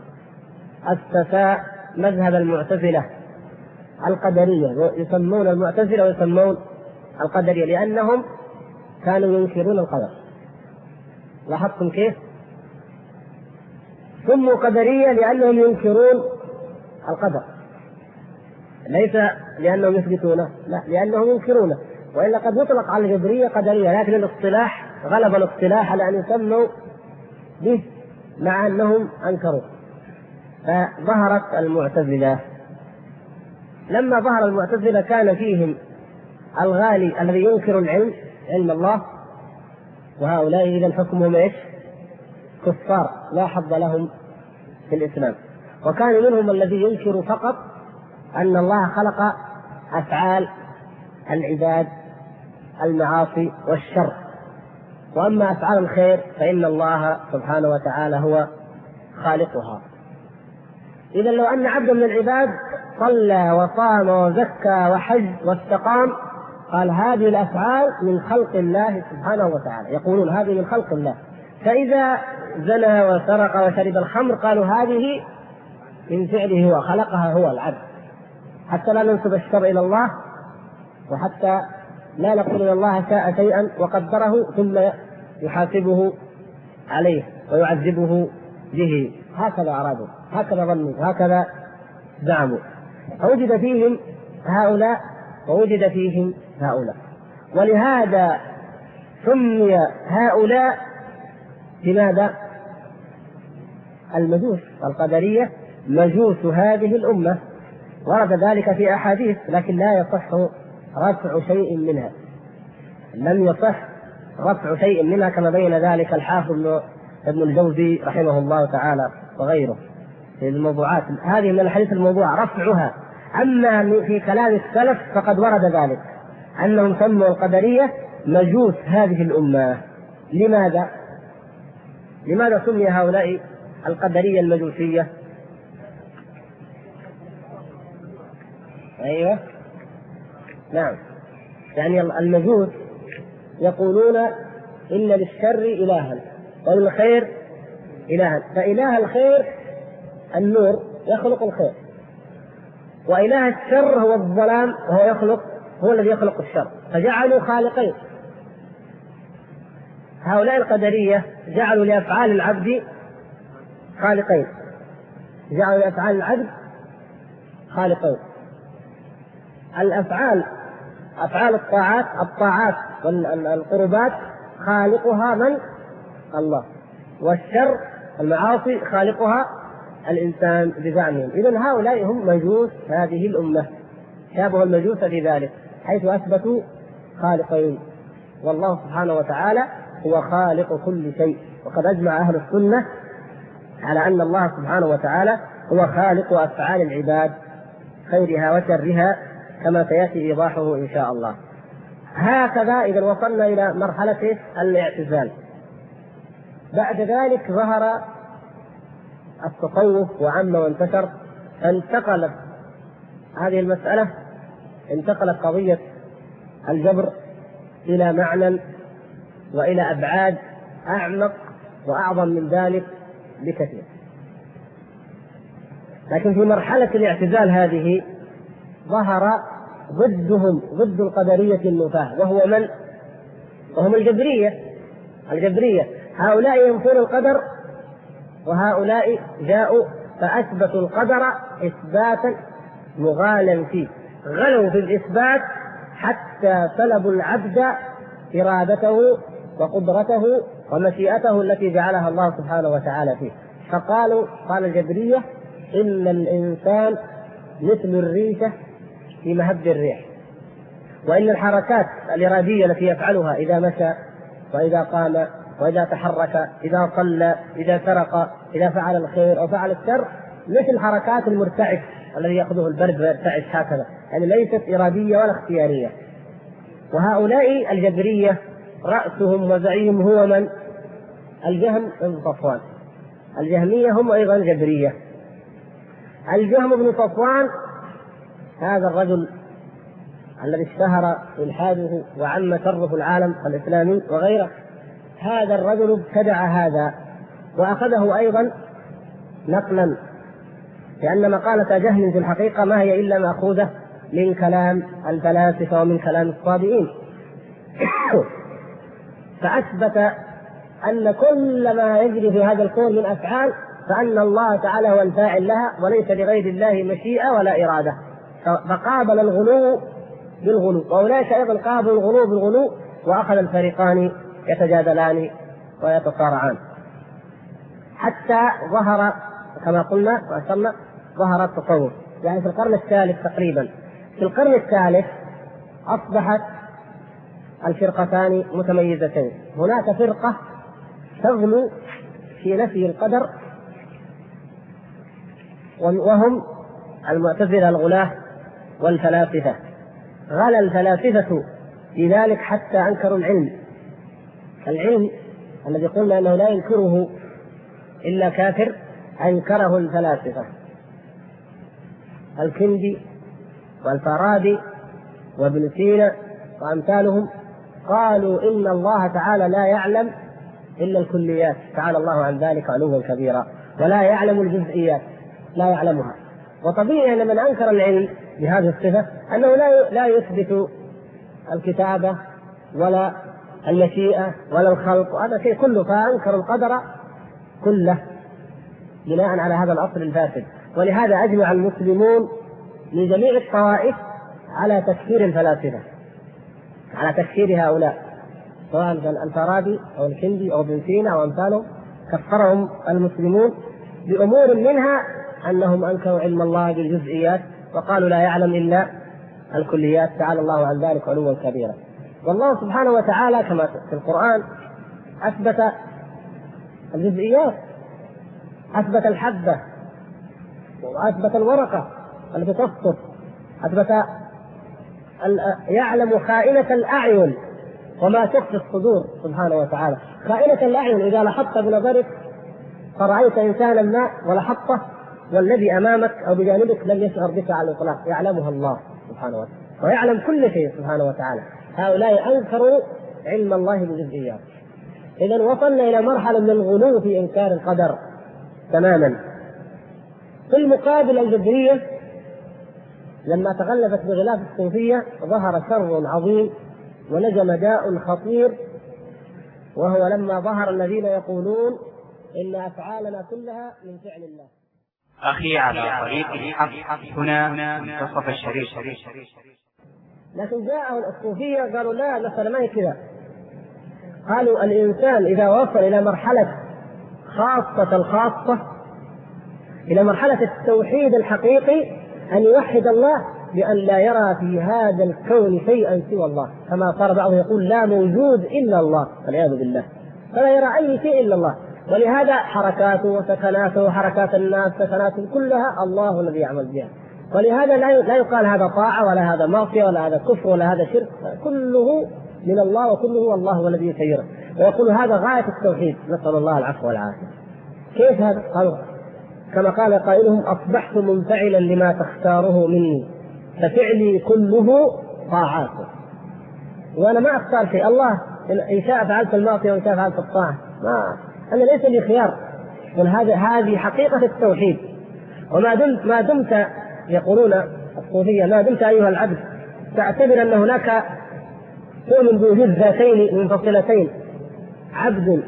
أسسا مذهب المعتزلة القدرية، يسمون المعتزلة ويسمون القدرية لأنهم كانوا ينكرون القدر. لاحظتم كيف؟ سموا قدرية لأنهم ينكرون القدر، ليس لأنهم يثبتونه، لا، لأنهم ينكرونه. وإلا قد يطلق على الجبرية قدرية، لكن الاصطلاح غلب الاصطلاح على أن يسموا به مع أنهم أنكروا. فظهرت المعتزلة. لما ظهر المعتزلة كان فيهم الغالي الذي ينكر العلم، علم الله، وهؤلاء إذا حكمهم إيش؟ كفار لا حظ لهم في الإسلام. وكان منهم الذي ينكر فقط أن الله خلق أفعال العباد المعاصي والشر، وأما أفعال الخير فإن الله سبحانه وتعالى هو خالقها. إذا لو أن عبدا من العباد صلى وصام وزكى وحج واستقام، قال هذه الأفعال من خلق الله سبحانه وتعالى، يقولون هذه من خلق الله. فإذا زنى وسرق وشرب الخمر قالوا هذه من فعله هو، خلقها هو العبد، حتى لا ننسب الشر إلى الله، وحتى لا نقول إن الله شاء شيئا وقدره ثم يحاسبه عليه ويعذبه به. هكذا أرادوا، هكذا ظنوا، هكذا زعموا. فوجد فيهم هؤلاء ووجد فيهم هؤلاء، ولهذا سمي هؤلاء بماذا؟ المجوس القدرية، مجوس هذه الأمة. ورد ذلك في أحاديث لكن لا يصح رفع شيء منها، لم يصح رفع شيء منها كما بين ذلك الحافظ ابن الجوزي رحمه الله تعالى وغيره في الموضوعات. هذه من الحديث الموضوع رفعها. أما في كلام السلف فقد ورد ذلك أنهم سموا القدرية مجوس هذه الأمة. لماذا سمي هؤلاء القدرية المجوسية؟ أيوة نعم، يعني المجوس يقولون إن للشر إلها وللخير إلها، فإله الخير النور يخلق الخير، وإله الشر هو الظلام هو الذي يخلق الشر، فجعلوا خالقين. هؤلاء القدرية جعلوا لأفعال العبد خالقين، جعلوا لأفعال العبد خالقين. الأفعال أفعال الطاعات والقربات خالقها من؟ الله، والشر المعاصي خالقها الإنسان بزعمهم. إذن هؤلاء هم مجوس هذه الأمة، شابه المجوس في ذلك حيث أثبتوا خالقين، والله سبحانه وتعالى هو خالق كل شيء. وقد أجمع أهل السنة على أن الله سبحانه وتعالى هو خالق أفعال العباد خيرها وشرها كما سيأتي إيضاحه إن شاء الله. هكذا إذا وصلنا إلى مرحلة الاعتزال. بعد ذلك ظهر التصوف وعم وانتشر، فانتقلت هذه المسألة، انتقلت قضية الجبر إلى معنى وإلى أبعاد أعمق وأعظم من ذلك بكثير. لكن في مرحلة الاعتزال هذه ظهر ضدهم، ضد القدرية النفاة، وهو من؟ وهم الجبرية. هؤلاء ينفون القدر، وهؤلاء جاءوا فأثبتوا القدر إثباتا مغالا فيه، غلوا في الإثبات حتى سلبوا العبد إرادته وقدرته ومشيئته التي جعلها الله سبحانه وتعالى فيه. فقالوا، قال الجبرية: إن الإنسان مثل الريشة في مهب الريح، وإن الحركات الإرادية التي يفعلها إذا مشى وإذا قام وإذا تحرك، إذا صلى، إذا سرق، إذا فعل الخير أو فعل الشر، مثل حركات المرتعش الذي يأخذه البرد ويرتعش هكذا، يعني ليست إرادية ولا اختيارية. وهؤلاء الجبرية رأسهم وزعيم هو من؟ الجهم بن صفوان. الجهمية هم أيضا جبرية. الجهم بن صفوان هذا الرجل الذي اشتهر إلحاده وعم شره في العالم الإسلامي وغيره، هذا الرجل ابتدع هذا وأخذه أيضا نقلا، لأن مقالة جهم في الحقيقة ما هي إلا مأخوذة من كلام الفلاسفة ومن كلام الصابئين. فأثبت أن كل ما يجري في هذا الكون من أفعال فأن الله تعالى هو الفاعل لها، وليس لغير الله مشيئة ولا إرادة. فقابل الغلو بالغلو، وأولئك أيضا قابلوا الغلو بالغلو، وأخذ الفريقان يتجادلان ويتصارعان، حتى ظهر كما قلنا وأشرنا ظهر التصوف، يعني في القرن الثالث تقريبا. في القرن الثالث أصبحت الفرقتان متميزتين. هناك فرقة تغلو في نفي القدر، وهم المعتزلة الغلاة والفلاسفة. غلا الفلاسفة في ذلك حتى أنكروا العلم الذي قلنا أنه لا ينكره إلا كافر، أنكره الفلاسفة الكندي والفارابي وابن سينا وأمثالهم. قالوا إن الله تعالى لا يعلم إلا الكليات، تعالى الله عن ذلك علوا كبيرا، ولا يعلم الجزئيات، لا يعلمها. وطبيعي أن من أنكر العلم بهذه الصفة أنه لا يثبت الكتابة ولا المشيئة ولا الخلق، وهذا شيء كله. فأنكر القدر كله بناء على هذا الأصل الفاسد. ولهذا أجمع المسلمون من جميع الطوائف على تكفير الفلاسفة، على تكفير هؤلاء، سواء كان الفارابي أو الكندي أو ابن سينا أو أمثالهم. كفرهم المسلمون بأمور منها أنهم أنكروا علم الله بالجزئيات وقالوا لا يعلم إلا الكليات، تعالى الله عن ذلك علوا كبيرا. والله سبحانه وتعالى كما في القرآن أثبت الجزئيات، أثبت الحبة وأثبت الورقة التي تسقط، أثبت يعلم خائنة الأعين وما تخفي الصدور سبحانه وتعالى. خائنة الأعين إذا لحظت بنظرك فرأيت إنسانا ما ولحظته والذي أمامك أو بجانبك لم يشعر بك على الإطلاق، يعلمها الله سبحانه وتعالى ويعلم كل شيء سبحانه وتعالى. هؤلاء أنكروا علم الله بالجزئيات. إذن وصلنا إلى مرحلة من الغلو في إنكار القدر تماما. في المقابل الجبرية لما تغلبت بغلاف الصوفية ظهر شر عظيم ونجم داء خطير، وهو لما ظهر الذين يقولون إن أفعالنا كلها من فعل الله. أخي على طريق الحق هنا منتصف الشريف. لكن جاءهم الصوفية قالوا لا، مثلا ما هي كذا. قالوا الإنسان إذا وصل إلى مرحلة خاصة الخاصة، إلى مرحلة التوحيد الحقيقي، أن يوحد الله بأن لا يرى في هذا الكون شيئا سوى الله، كما صار بعضهم يقول لا موجود إلا الله والعياذ بالله، فلا يرى أي شيء إلا الله. ولهذا حركاته وسكناته وحركات الناس سكناته كلها الله الذي يعمل بها. ولهذا لا يقال هذا طاعة ولا هذا معصية ولا هذا كفر ولا هذا شرك، كله من الله وكله الله هو الذي يسيره. ويقول هذا غاية التوحيد، نسأل الله العفو والعافية. كيف هذا؟ قالوا كما قال قائلهم: أصبحت منفعلا لما تختاره مني ففعلي كله طاعاته. وأنا ما أختار شيء، الله إن شاء فعلت المعصية وإن شاء فعلت الطاعة، أنا ليس لي خيار. هذه حقيقة التوحيد. ما دمت يقولون الصوفية ما دمت أيها العبد تعتبر أن هناك تؤمن بوجود ذاتين منفصلتين، عبد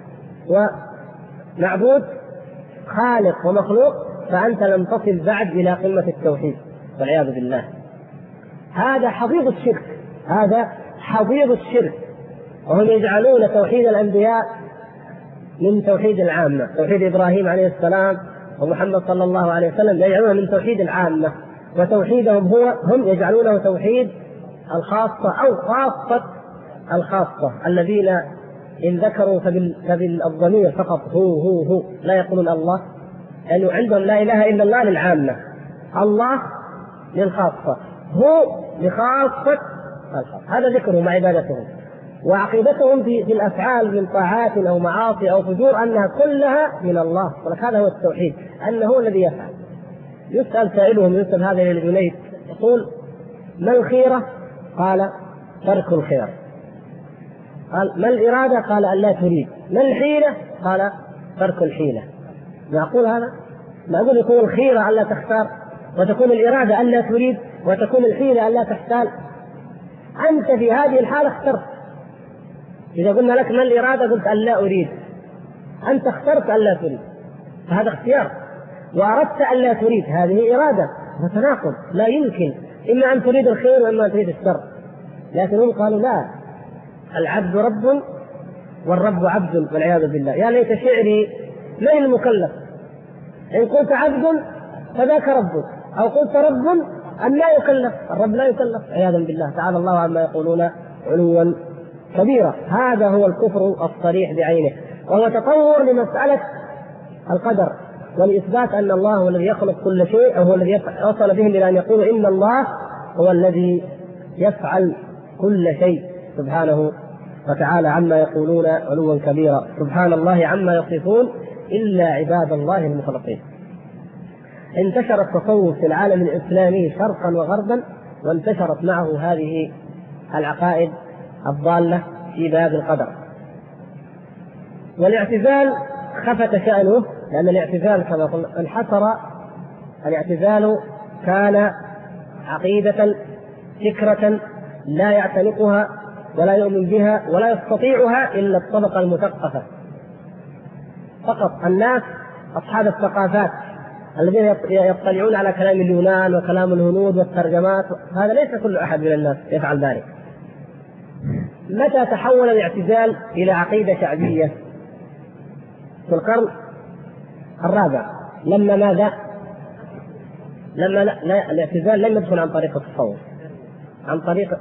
ومعبود، خالق ومخلوق، فأنت لم تصل بعد إلى قمة التوحيد والعياذ بالله. هذا حضيض الشرك، هذا حضيض الشرك. وهم يجعلون توحيد الأنبياء من توحيد العامة، توحيد إبراهيم عليه السلام ومحمد صلى الله عليه وسلم يجعلونه من توحيد العامة، وتوحيدهم هم يجعلونه توحيد الخاصة أو خاصة الخاصة، الذين إن ذكروا فبالضمير فقط هو لا يقولون الله، لأنه يعني عندهم لا إله إلا الله للعامة، الله للخاصة، هو لخاصة الخاصة. هذا ذكرهم وعبادتهم. وعقيدتهم في الأفعال من طاعات أو معاصي أو فجور أنها كلها من الله. هذا هو التوحيد، أنه هو الذي يفعل. يسأل سائلهم، يسأل هذا إلى الجنيد، يقول: ما الخيرة؟ قال: ترك الخير. قال: ما الإرادة؟ قال: أن لا تريد. ما الحيلة؟ قال: ترك الحيلة. معقول هذا؟ معقول يكون الخيرة أن لا تختار، وتكون الإرادة أن لا تريد، وتكون الحيلة أن لا تحتال؟ أنت في هذه الحالة اخترت. إذا قلنا لك ما الإرادة قلت أن لا أريد، أنت اخترت أن لا تريد، فهذا اختيار. وأردت أن لا تريد، هذه إرادة، وتناقض لا يمكن، إما أن تريد الخير وإما أن تريد الشر. لكن هم قالوا لا، العبد رب والرب عبد والعياذ بالله. يا ليت شعري من المكلف، إن قلت عبد فذاك رب، أو قلت رب أن لا يكلف، الرب لا يكلف عياذا بالله، تعالى الله عما يقولون علوا كبيرا. هذا هو الكفر الصريح بعينه، وهو تطور لمسألة القدر والإثبات أن الله هو الذي يخلق كل شيء، أو هو الذي وصل بهم إلى أن يقولوا إن الله هو الذي يفعل كل شيء سبحانه وتعالى عما يقولون علوا كبيرا. سبحان الله عما يصفون إلا عباد الله المخلصين. انتشر التصوف في العالم الإسلامي شرقا وغربا، وانتشرت معه هذه العقائد الضالة في باب القدر. والاعتزال خفت شأنه، لأن الاعتزال كما قلنا انحصر. الاعتزال كان عقيدة، فكرة لا يعتنقها ولا يؤمن بها ولا يستطيعها إلا الطبقة المثقفة فقط. الناس أصحاب الثقافات الذين يطلعون على كلام اليونان وكلام الهنود والترجمات، هذا ليس كل أحد من الناس يفعل ذلك. متى تحول الاعتزال إلى عقيدة شعبية؟ في القرن الرابع. لما ماذا؟ لما الاعتزال لم يدخل عن طريق التصوف، عن طريق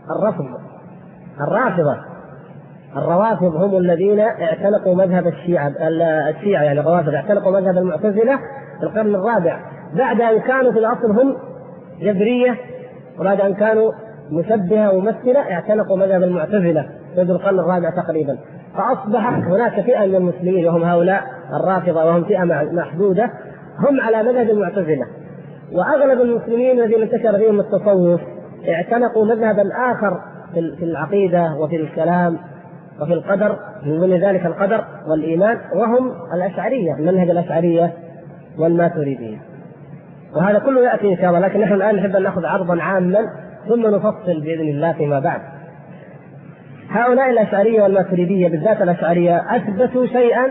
الرافضة. الروافض هم الذين اعتنقوا مذهب الشيعة يعني الروافض اعتنقوا مذهب المعتزلة في القرن الرابع، بعد أن كانوا في الأصل هم جبرية، وبعد أن كانوا مشبهة وممثلة اعتنقوا مذهب المعتزلة في القرن الرابع تقريبا. فأصبح هناك فئة من المسلمين وهم هؤلاء الرافضة، وهم فئة محدودة، هم على مذهب المعتزلة. وأغلب المسلمين الذين انتشر فيهم التصوف اعتنقوا مذهبا آخر في العقيدة وفي الكلام وفي القدر، من ضمن ذلك القدر والإيمان، وهم الأشعرية، منهج الأشعرية والماتريدية. وهذا كله يأتي إن شاء الله، لكن نحن الآن نحب أن نأخذ عرضا عاما ثم نفصل بإذن الله فيما بعد. هؤلاء الأشعرية والماتريدية، بالذات الأشعرية، أثبتوا شيئا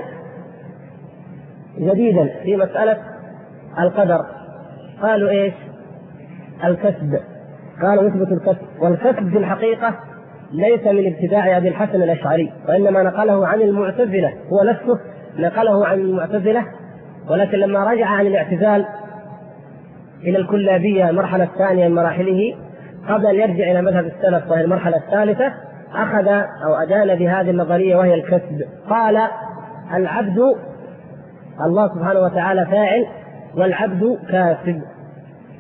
جديدا في مسألة القدر. قالوا إيش؟ الكسب. قالوا يثبت الكسب، والكسب في الحقيقة ليس من ابتداع أبي الحسن الأشعري، وإنما نقله عن المعتزلة، هو نفسه نقله عن المعتزلة. ولكن لما رجع عن الاعتزال إلى الكلابية المرحلة الثانية من مراحله، قبل أن يرجع إلى مذهب السلف وهي المرحلة الثالثة، أخذ أو أدان بهذه النظرية وهي الكسب. قال العبد الله سبحانه وتعالى فاعل والعبد كاسب،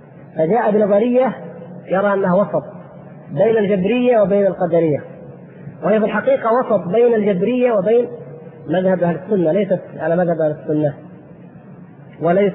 فجاء بنظرية يرى أنها وسط بين الجبرية وبين القدرية. وهي في الحقيقة وسط بين الجبرية وبين مذهب أهل السنة، ليست على مذهب أهل السنة وليس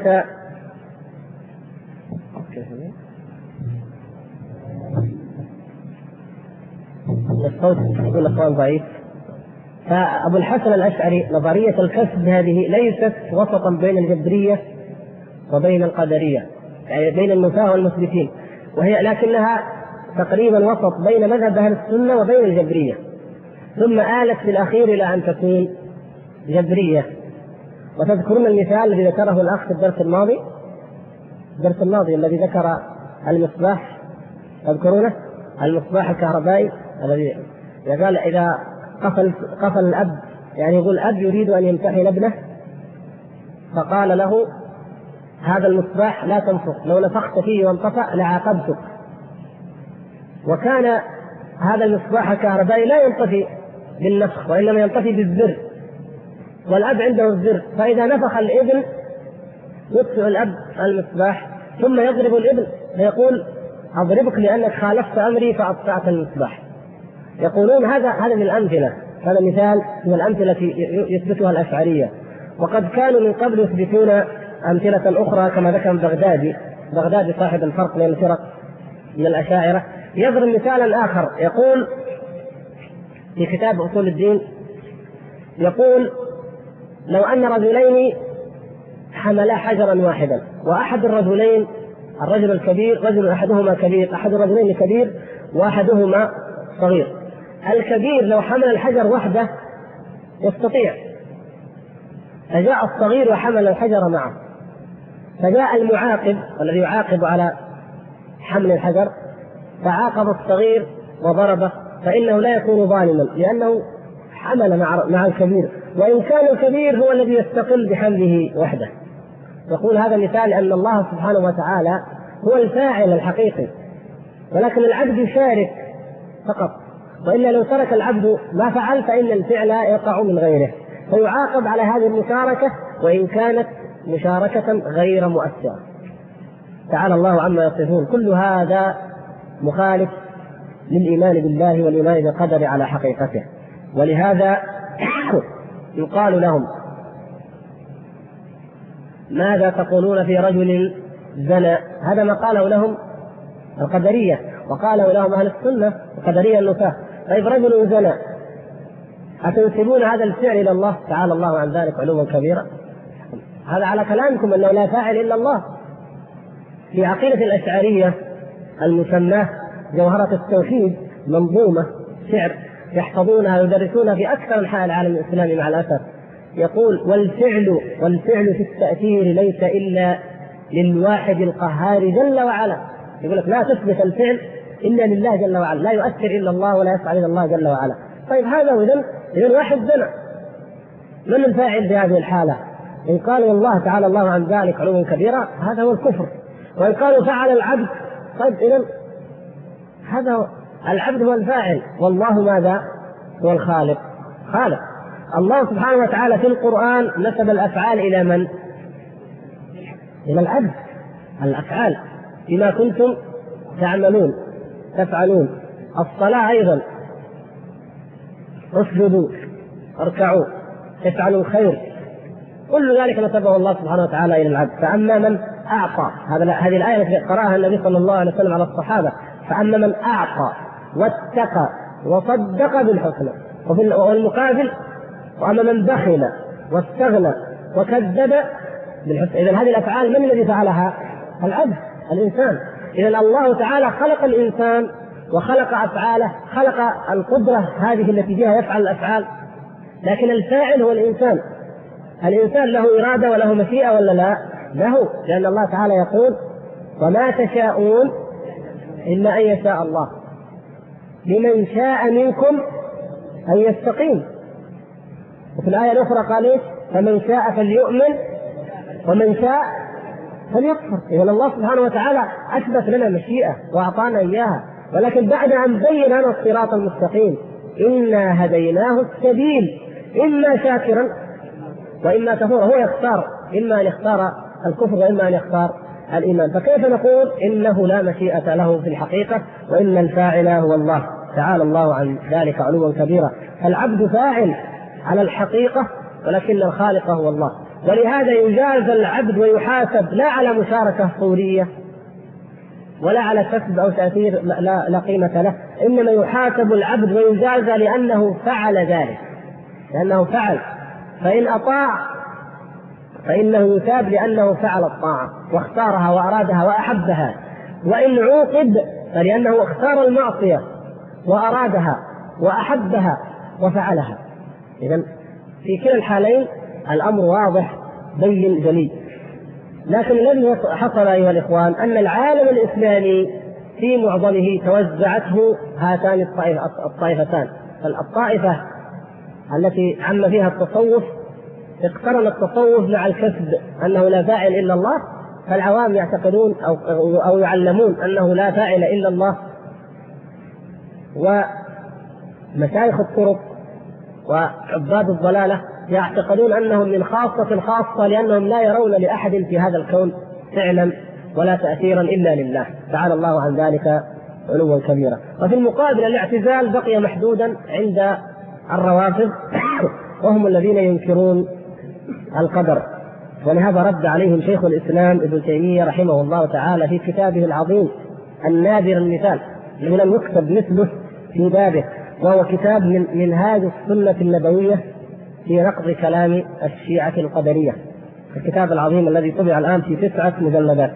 الصوت يقول الأخوان ضعيف. فأبو الحسن الأشعري نظرية الكسب هذه ليست وسطا بين الجبرية وبين القدرية، يعني بين النفاة والمثبتين، وهي لكنها تقريبا وسط بين مذهب أهل السنة وبين الجبرية، ثم آلت في الأخير إلى أن تكون جبرية. وتذكرون المثال الذي ذكره الأخ في الدرس الماضي الذي ذكر المصباح، تذكرونه؟ المصباح الكهربائي الذي قال إذا قفل الأب، يعني يقول الأب يريد أن يمتحن ابنه فقال له هذا المصباح لا تنفخ، لو نفخت فيه وانطفأ لعاقبتك. وكان هذا المصباح الكهربائي لا ينطفي بالنفخ وإنما ينطفي بالزر، والأب عنده الزر، فإذا نفخ الابن يطفئ الأب المصباح ثم يضرب الابن فيقول أضربك لأنك خالفت أمري فأطفأت المصباح. يقولون هذا من الأمثلة، هذا مثال من الأمثلة يثبتها الأشعرية. وقد كانوا من قبل يثبتون أمثلة أخرى كما ذكر بغدادي صاحب الفرق بين الفرق من الأشاعرة، يضرب مثالا آخر. يقول في كتاب أصول الدين، يقول لو أن رجلين حملا حجرا واحدا، وأحد الرجلين الرجل الكبير رجل أحدهما كبير، أحد الرجلين كبير وأحدهما صغير، الكبير لو حمل الحجر وحده يستطيع، فجاء الصغير وحمل الحجر معه، فجاء المعاقب الذي يعاقب على حمل الحجر فعاقب الصغير وضربه، فإنه لا يكون ظالما لأنه حمل مع الكبير، وإن كان الكبير هو الذي يستقل بحمله وحده. يقول هذا مثال أن الله سبحانه وتعالى هو الفاعل الحقيقي، ولكن العبد يشارك فقط، وإلا لو ترك العبد ما فعل فإن الفعل يقع من غيره، فيعاقب على هذه المشاركة وإن كانت مشاركة غير مؤثرة. تعالى الله عما يصفون. كل هذا مخالف للإيمان بالله والإيمان بالقدر على حقيقته. ولهذا يقال لهم ماذا تقولون في رجل زنى؟ هذا ما قاله لهم القدرية، وقاله لهم أهل السنة القدرية النفاة. طيب رجل زنى، أتنسبون هذا الفعل إلى الله؟ تعالى الله عن ذلك علوا كبيرا. هذا على كلامكم أنه لا فاعل إلا الله. في عقيدة الأشعرية المسماة جوهرة التوحيد منظومة شعر يحفظونها ويدرسونها في أكثر أنحاء العالم الإسلامي مع الأسف. يقول والفعل في التأثير ليس إلا للواحد القهار جل وعلا. يقول لك لا تثبت الفعل إلا لله جل وعلا، لا يؤثر إلا الله ولا يفعل إلا الله جل وعلا. طيب هذا إذن واحد زنا، من الفاعل في هذه الحالة؟ إن قالوا الله تعالى الله عن ذلك علوا كبيرا هذا هو الكفر، وإن قالوا فعل العبد طيب إذن هذا هو العبد هو الفاعل والله ماذا؟ هو الخالق. الله سبحانه وتعالى في القرآن نسب الأفعال إلى من؟ إلى العبد. الأفعال بما كنتم تفعلون. الصلاة أيضا اسجدوا اركعوا افعلوا الخير، كل ذلك نسبه الله سبحانه وتعالى إلى العبد. فأما من أعطى، هذه الآية التي قرأها النبي صلى الله عليه وسلم على الصحابة، فأما من أعطى واتقى وصدق بالحسنى والمقابل، وأما من بخل واستغنى وكذب بالحسنى. إذن هذه الأفعال من الذي فعلها؟ العبد الإنسان. إذن الله تعالى خلق الإنسان وخلق أفعاله، خلق القدرة هذه التي فيها يفعل الأفعال، لكن الفاعل هو الإنسان. الإنسان له إرادة وله مشيئة ولا لا؟ له، لأن الله تعالى يقول وما تشاءون إلا أن يشاء الله لمن شاء منكم أن يستقيم. وفي الآية الأخرى قال إيش؟ فمن شاء فليؤمن ومن شاء فليكفر. إذن الله سبحانه وتعالى أثبت لنا مشيئة وأعطانا إياها، ولكن بعد أن بين لنا الصراط المستقيم إنا هديناه السبيل إما شاكرا وإما كفورا. هو يختار، إما أن يختار الكفر وإما أن يختار الإيمان. فكيف نقول إنه لا مشيئة له في الحقيقة وإن الفاعل هو الله؟ تعالى الله عن ذلك علوا كبيرا. العبد فاعل على الحقيقة ولكن الخالق هو الله، ولهذا يجازى العبد ويحاسب لا على مشاركة صورية ولا على كسب أو تأثير لا قيمة له، إنما يحاسب العبد ويجازى لأنه فعل ذلك، لأنه فعل. فإن أطاع فإنه يثاب لأنه فعل الطاعة واختارها وأرادها وأحبها، وإن عوقب فلأنه اختار المعصية وأرادها وأحبها وفعلها. إذن في كلا الحالين الأمر واضح بين جلي. لكن الذي حصل أيها الإخوان أن العالم الإسلامي في معظمه توزعته هاتان الطائفتان. الطائفة التي عم فيها التصوف اقترن التصوف مع الكسب أنه لا فاعل إلا الله، فالعوام يعتقدون أو يعلمون أنه لا فاعل إلا الله، ومشايخ الطرق وعباد الضلالة يعتقدون أنهم من خاصة الخاصة لأنهم لا يرون لأحد في هذا الكون فعلا ولا تأثيرا إلا لله تعالى الله عن ذلك علوا كبيرا. وفي المقابل الاعتزال بقي محدودا عند الروافض وهم الذين ينكرون القدر، ولهذا رد عليهم شيخ الإسلام ابن تيمية رحمه الله تعالى في كتابه العظيم النادر المثال الذي لم يكتب مثله في بابه، وهو كتاب من منهاج السنة النبوية في نقض كلام الشيعة القدرية، الكتاب العظيم الذي طبع الآن في 9 مجلدات.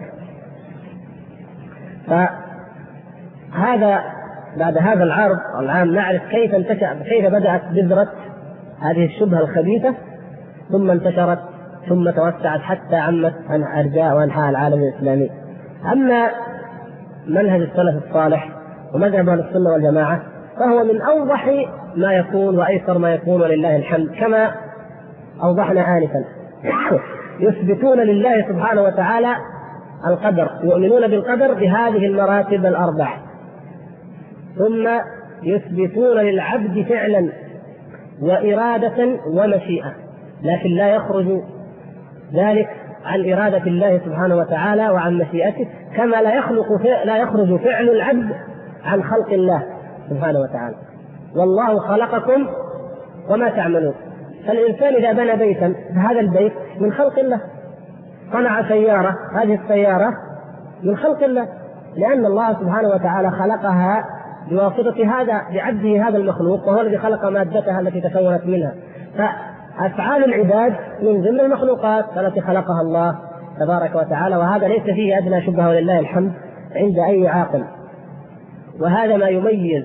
فهذا بعد هذا العرض العام نعرف كيف بدأت بذرة هذه الشبهة الخبيثة، ثم انتشرت ثم توسعت حتى عمت أرجاء وأنحاء العالم الإسلامي. أما منهج السلف الصالح ومذهب أهل السنة والجماعة فهو من أوضح ما يكون وأيسر ما يكون ولله الحمد، كما أوضحنا آنفا. يثبتون لله سبحانه وتعالى القدر، يؤمنون بالقدر بهذه المراتب الأربع، ثم يثبتون للعبد فعلا وإرادة ومشيئة، لكن لا يخرج ذلك عن إرادة الله سبحانه وتعالى وعن مشيئته، كما لا يخرج فعل العبد عن خلق الله سبحانه وتعالى. والله خلقكم وما تعملون. فالإنسان إذا بنى بيتا فهذا البيت من خلق الله، صنع سيارة هذه السيارة من خلق الله، لأن الله سبحانه وتعالى خلقها بواسطة هذا بعبده هذا المخلوق، وهو الذي خلق مادتها التي تكونت منها. فأفعال العباد من ضمن المخلوقات التي خلقها الله تبارك وتعالى، وهذا ليس فيه أدنى شبهة ولله الحمد عند أي عاقل. وهذا ما يميز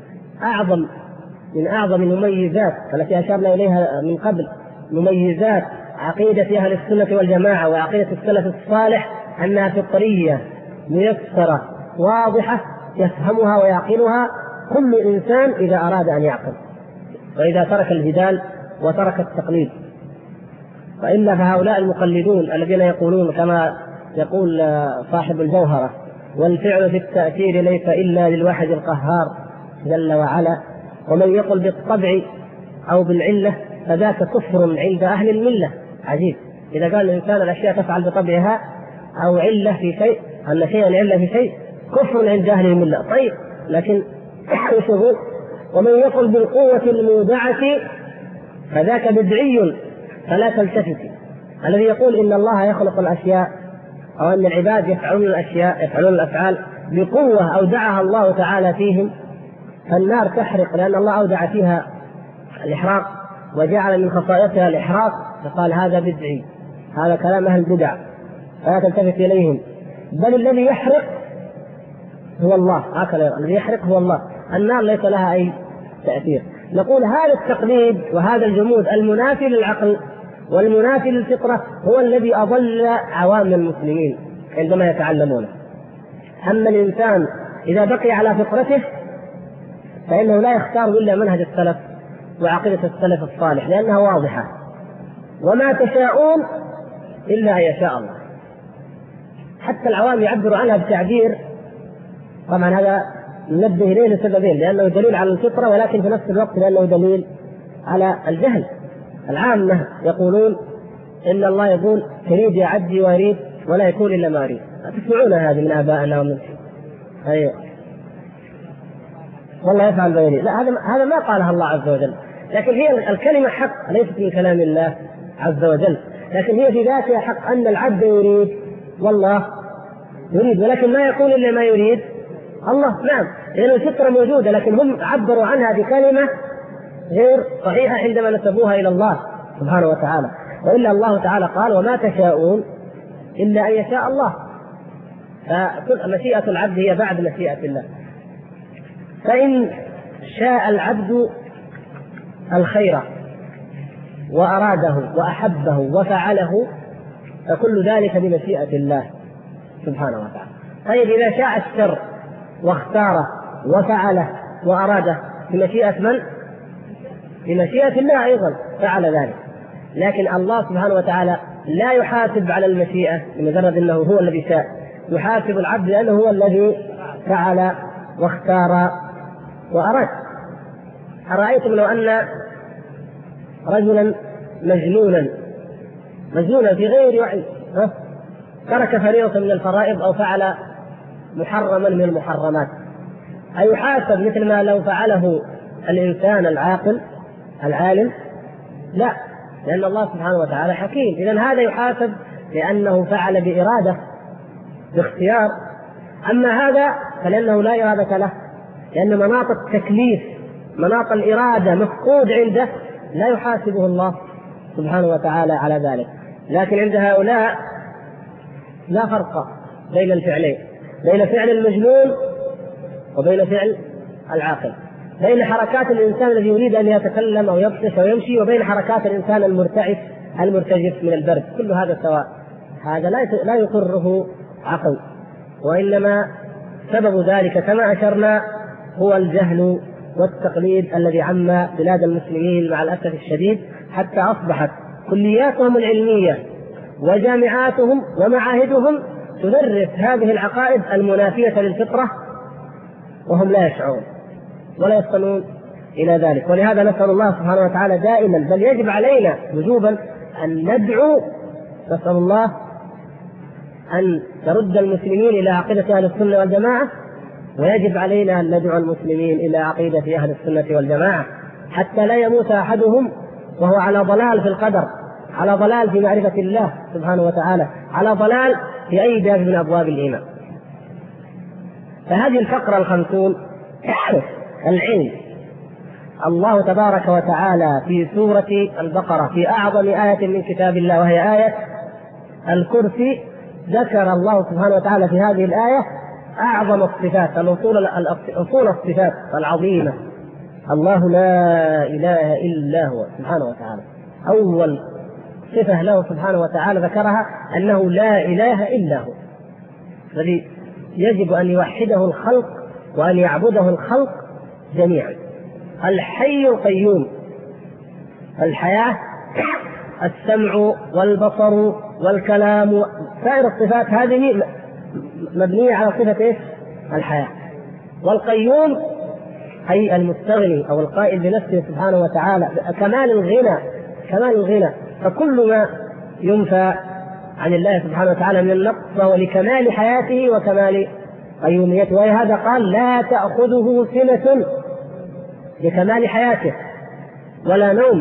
من أعظم المميزات التي أشرنا إليها من قبل، مميزات عقيدة أهل السنة والجماعة وعقيدة السلف الصالح، أنها فطرية ميسرة واضحة يفهمها ويعقلها كل إنسان إذا أراد أن يعقل، وإذا ترك الجدال وترك التقليد. فإلا فهؤلاء المقلدون الذين يقولون كما يقول صاحب الجوهرة: والفعل في التأثير ليس إلا للواحد القهار جل وعلا، ومن يقل بالطبع أو بالعلة فذاك كفر عند أهل الملة. عجيب، إذا قال الإنسان الأشياء تفعل بطبعها أو علة في شيء، أن شيئا علة في شيء، كفر عند أهل الملة. طيب، لكن يقول: ومن يقل بالقوة المودعة فذاك بدعي فلا تلتفتي. الذي يقول إن الله يخلق الأشياء أو أن العباد يفعلون الأشياء يفعلون الأفعال بقوة أودعها الله تعالى فيهم، فالنار تحرق لأن الله أودع فيها الإحراق وجعل من خصائصها الإحراق، فقال هذا بدعي، هذا كلام أهل البدع فلا تلتفت إليهم. بل الذي يحرق هو الله، هكذا الذي يحرق هو الله، النار ليس لها أي تأثير. نقول هذا التقليد وهذا الجمود المنافي للعقل والمنافي للفطرة هو الذي أضل عوام المسلمين عندما يتعلمونه. أما الإنسان إذا بقي على فطرته فإنه لا يختار إلا منهج السلف وعقيدة السلف الصالح، لأنها واضحة: وما تشاءون إلا أن يشاء الله. حتى العوام يعبروا عنها بتعبير، طبعا هذا ننبه إليه لسببين: لأنه دليل على الفطرة، ولكن في نفس الوقت لأنه دليل على الجهل. العامة يقولون إن الله يقول تريد يا عبدي وأريد ولا يكون إلا ما أريد. تسمعون هذه من آبائنا ومن والله يفعل ما يريد. لا، هذا ما قالها الله عز وجل، لكن هي الكلمة حق، ليست من كلام الله عز وجل، لكن هي في ذاتها حق أن العبد يريد والله يريد، ولكن ما يقول إلا ما يريد الله. نعم، لأن الفطرة موجودة، لكن هم عبروا عنها بكلمة غير صحيحة عندما نسبوها إلى الله سبحانه وتعالى. وإلا الله تعالى قال: وما تشاءون إلا أن يشاء الله. فمشيئة العبد هي بعد مشيئة الله. فإن شاء العبد الخير وأراده وأحبه وفعله فكل ذلك بمشيئة الله سبحانه وتعالى. طيب إذا شاء الشر واختاره وفعله وأراده بمشيئة من؟ بمشيئة الله أيضا فعل ذلك. لكن الله سبحانه وتعالى لا يحاسب على المشيئة بمجرد أنه هو الذي شاء، يحاسب العبد لأنه هو الذي فعل واختار وأراد. أرأيتم لو أن رجلا مجنونا في غير وعي ترك فريضة من الفرائض أو فعل محرما من المحرمات، أيحاسب مثل ما لو فعله الإنسان العاقل العالم؟ لا، لأن الله سبحانه وتعالى حكيم. إذن هذا يحاسب لأنه فعل بإرادة باختيار. أما هذا فلأنه لا إرادة له، لأن مناط التكليف مناط الإرادة مفقود عنده، لا يحاسبه الله سبحانه وتعالى على ذلك. لكن عند هؤلاء لا فرق بين الفعلين، بين فعل المجنون وبين فعل العاقل، بين حركات الإنسان الذي يريد أن يتكلم أو يبطش أو يمشي وبين حركات الإنسان المرتعش المرتجف من البرد، كل هذا سواء. هذا لا يقره عقل، وإنما سبب ذلك كما أشرنا هو الجهل والتقليد الذي عم بلاد المسلمين مع الأسف الشديد، حتى أصبحت كلياتهم العلمية وجامعاتهم ومعاهدهم تدرس هذه العقائد المنافية للفطرة وهم لا يشعرون ولا يصلون إلى ذلك. ولهذا نسأل الله سبحانه وتعالى دائما، بل يجب علينا وجوبا أن ندعو، نسأل الله أن يرد المسلمين إلى عقيدة أهل السنة والجماعة، ويجب علينا أن ندعو المسلمين إلى عقيدة أهل السنة والجماعة، حتى لا يموت أحدهم وهو على ضلال في القدر، على ضلال في معرفة الله سبحانه وتعالى، على ضلال في أي باب من أبواب الإيمان. فهذه الفقرة 50 العلم. الله تبارك وتعالى في سورة البقرة في أعظم آية من كتاب الله وهي آية الكرسي ذكر الله سبحانه وتعالى في هذه الآية أعظم الصفات، أصول الصفات العظيمة. الله لا إله إلا هو سبحانه وتعالى. أول صفة له سبحانه وتعالى ذكرها أنه لا إله إلا هو، الذي يجب أن يوحده الخلق وأن يعبده الخلق جميعا. الحي القيوم، الحياة، السمع والبصر والكلام، سائر الصفات هذه مبنية على صفة إيش؟ الحياة. والقيوم أي المستغني أو القائل بنفسه سبحانه وتعالى، كمال الغنى، فكل ما ينفى عن الله سبحانه وتعالى من النقص فهو لكمال حياته وكمال قيوميته. ولهذا قال لا تأخذه سنة، لكمال حياته، ولا نوم.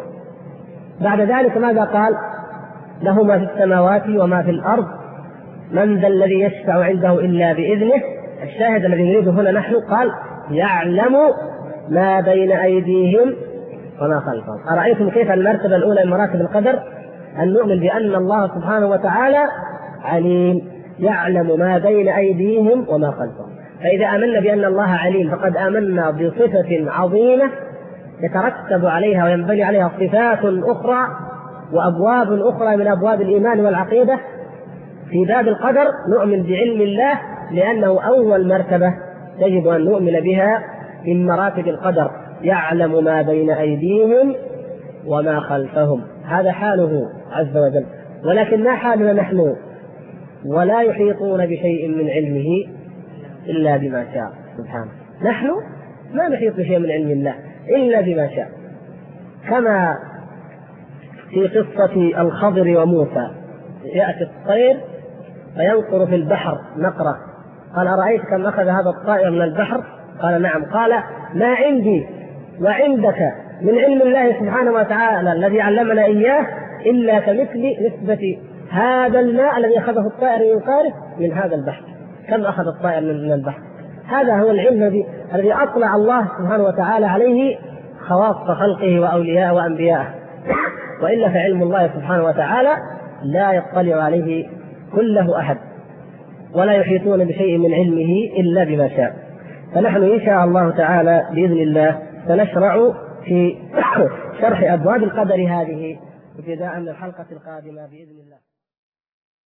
بعد ذلك ماذا قال؟ له ما في السماوات وما في الأرض، من ذا الذي يشفع عنده إلا بإذنه. الشاهد الذي نريده هنا نحن قال يعلم ما بين أيديهم وما خلفهم. أرأيتم كيف المرتبة الأولى من مراتب القدر؟ أن نؤمن بأن الله سبحانه وتعالى عليم، يعلم ما بين أيديهم وما خلفهم. فإذا آمنا بأن الله عليم فقد آمنا بصفة عظيمة يترتب عليها وينبني عليها صفات أخرى وأبواب أخرى من أبواب الإيمان والعقيدة. في باب القدر نؤمن بعلم الله لأنه أول مرتبة يجب أن نؤمن بها من مراتب القدر، يعلم ما بين أيديهم وما خلفهم. هذا حاله عز وجل، ولكن ما حالنا نحن؟ ولا يحيطون بشيء من علمه إلا بما شاء سبحانه. نحن ما نحيط بشيء من علم الله إلا بما شاء، كما في قصة الخضر وموسى، يأتي الطير فينقر في البحر نقرة، قال أرأيت كم أخذ هذا الطائر من البحر؟ قال نعم. قال ما عندي وعندك من علم الله سبحانه وتعالى الذي علمنا إياه إلا كمثل نسبة هذا الماء الذي أخذه الطائر من قارب من هذا البحر. كم أخذ الطائر من البحر؟ هذا هو العلم الذي أطلع الله سبحانه وتعالى عليه خواص خلقه وأولياء وأنبياءه. وإلا فعلم الله سبحانه وتعالى لا يطلع عليه كله أحد، ولا يحيطون بشيء من علمه إلا بما شاء. فنحن إن شاء الله تعالى بإذن الله سنشرع في شرح أبواب القدر هذه ابتداء من الحلقة القادمة بإذن الله.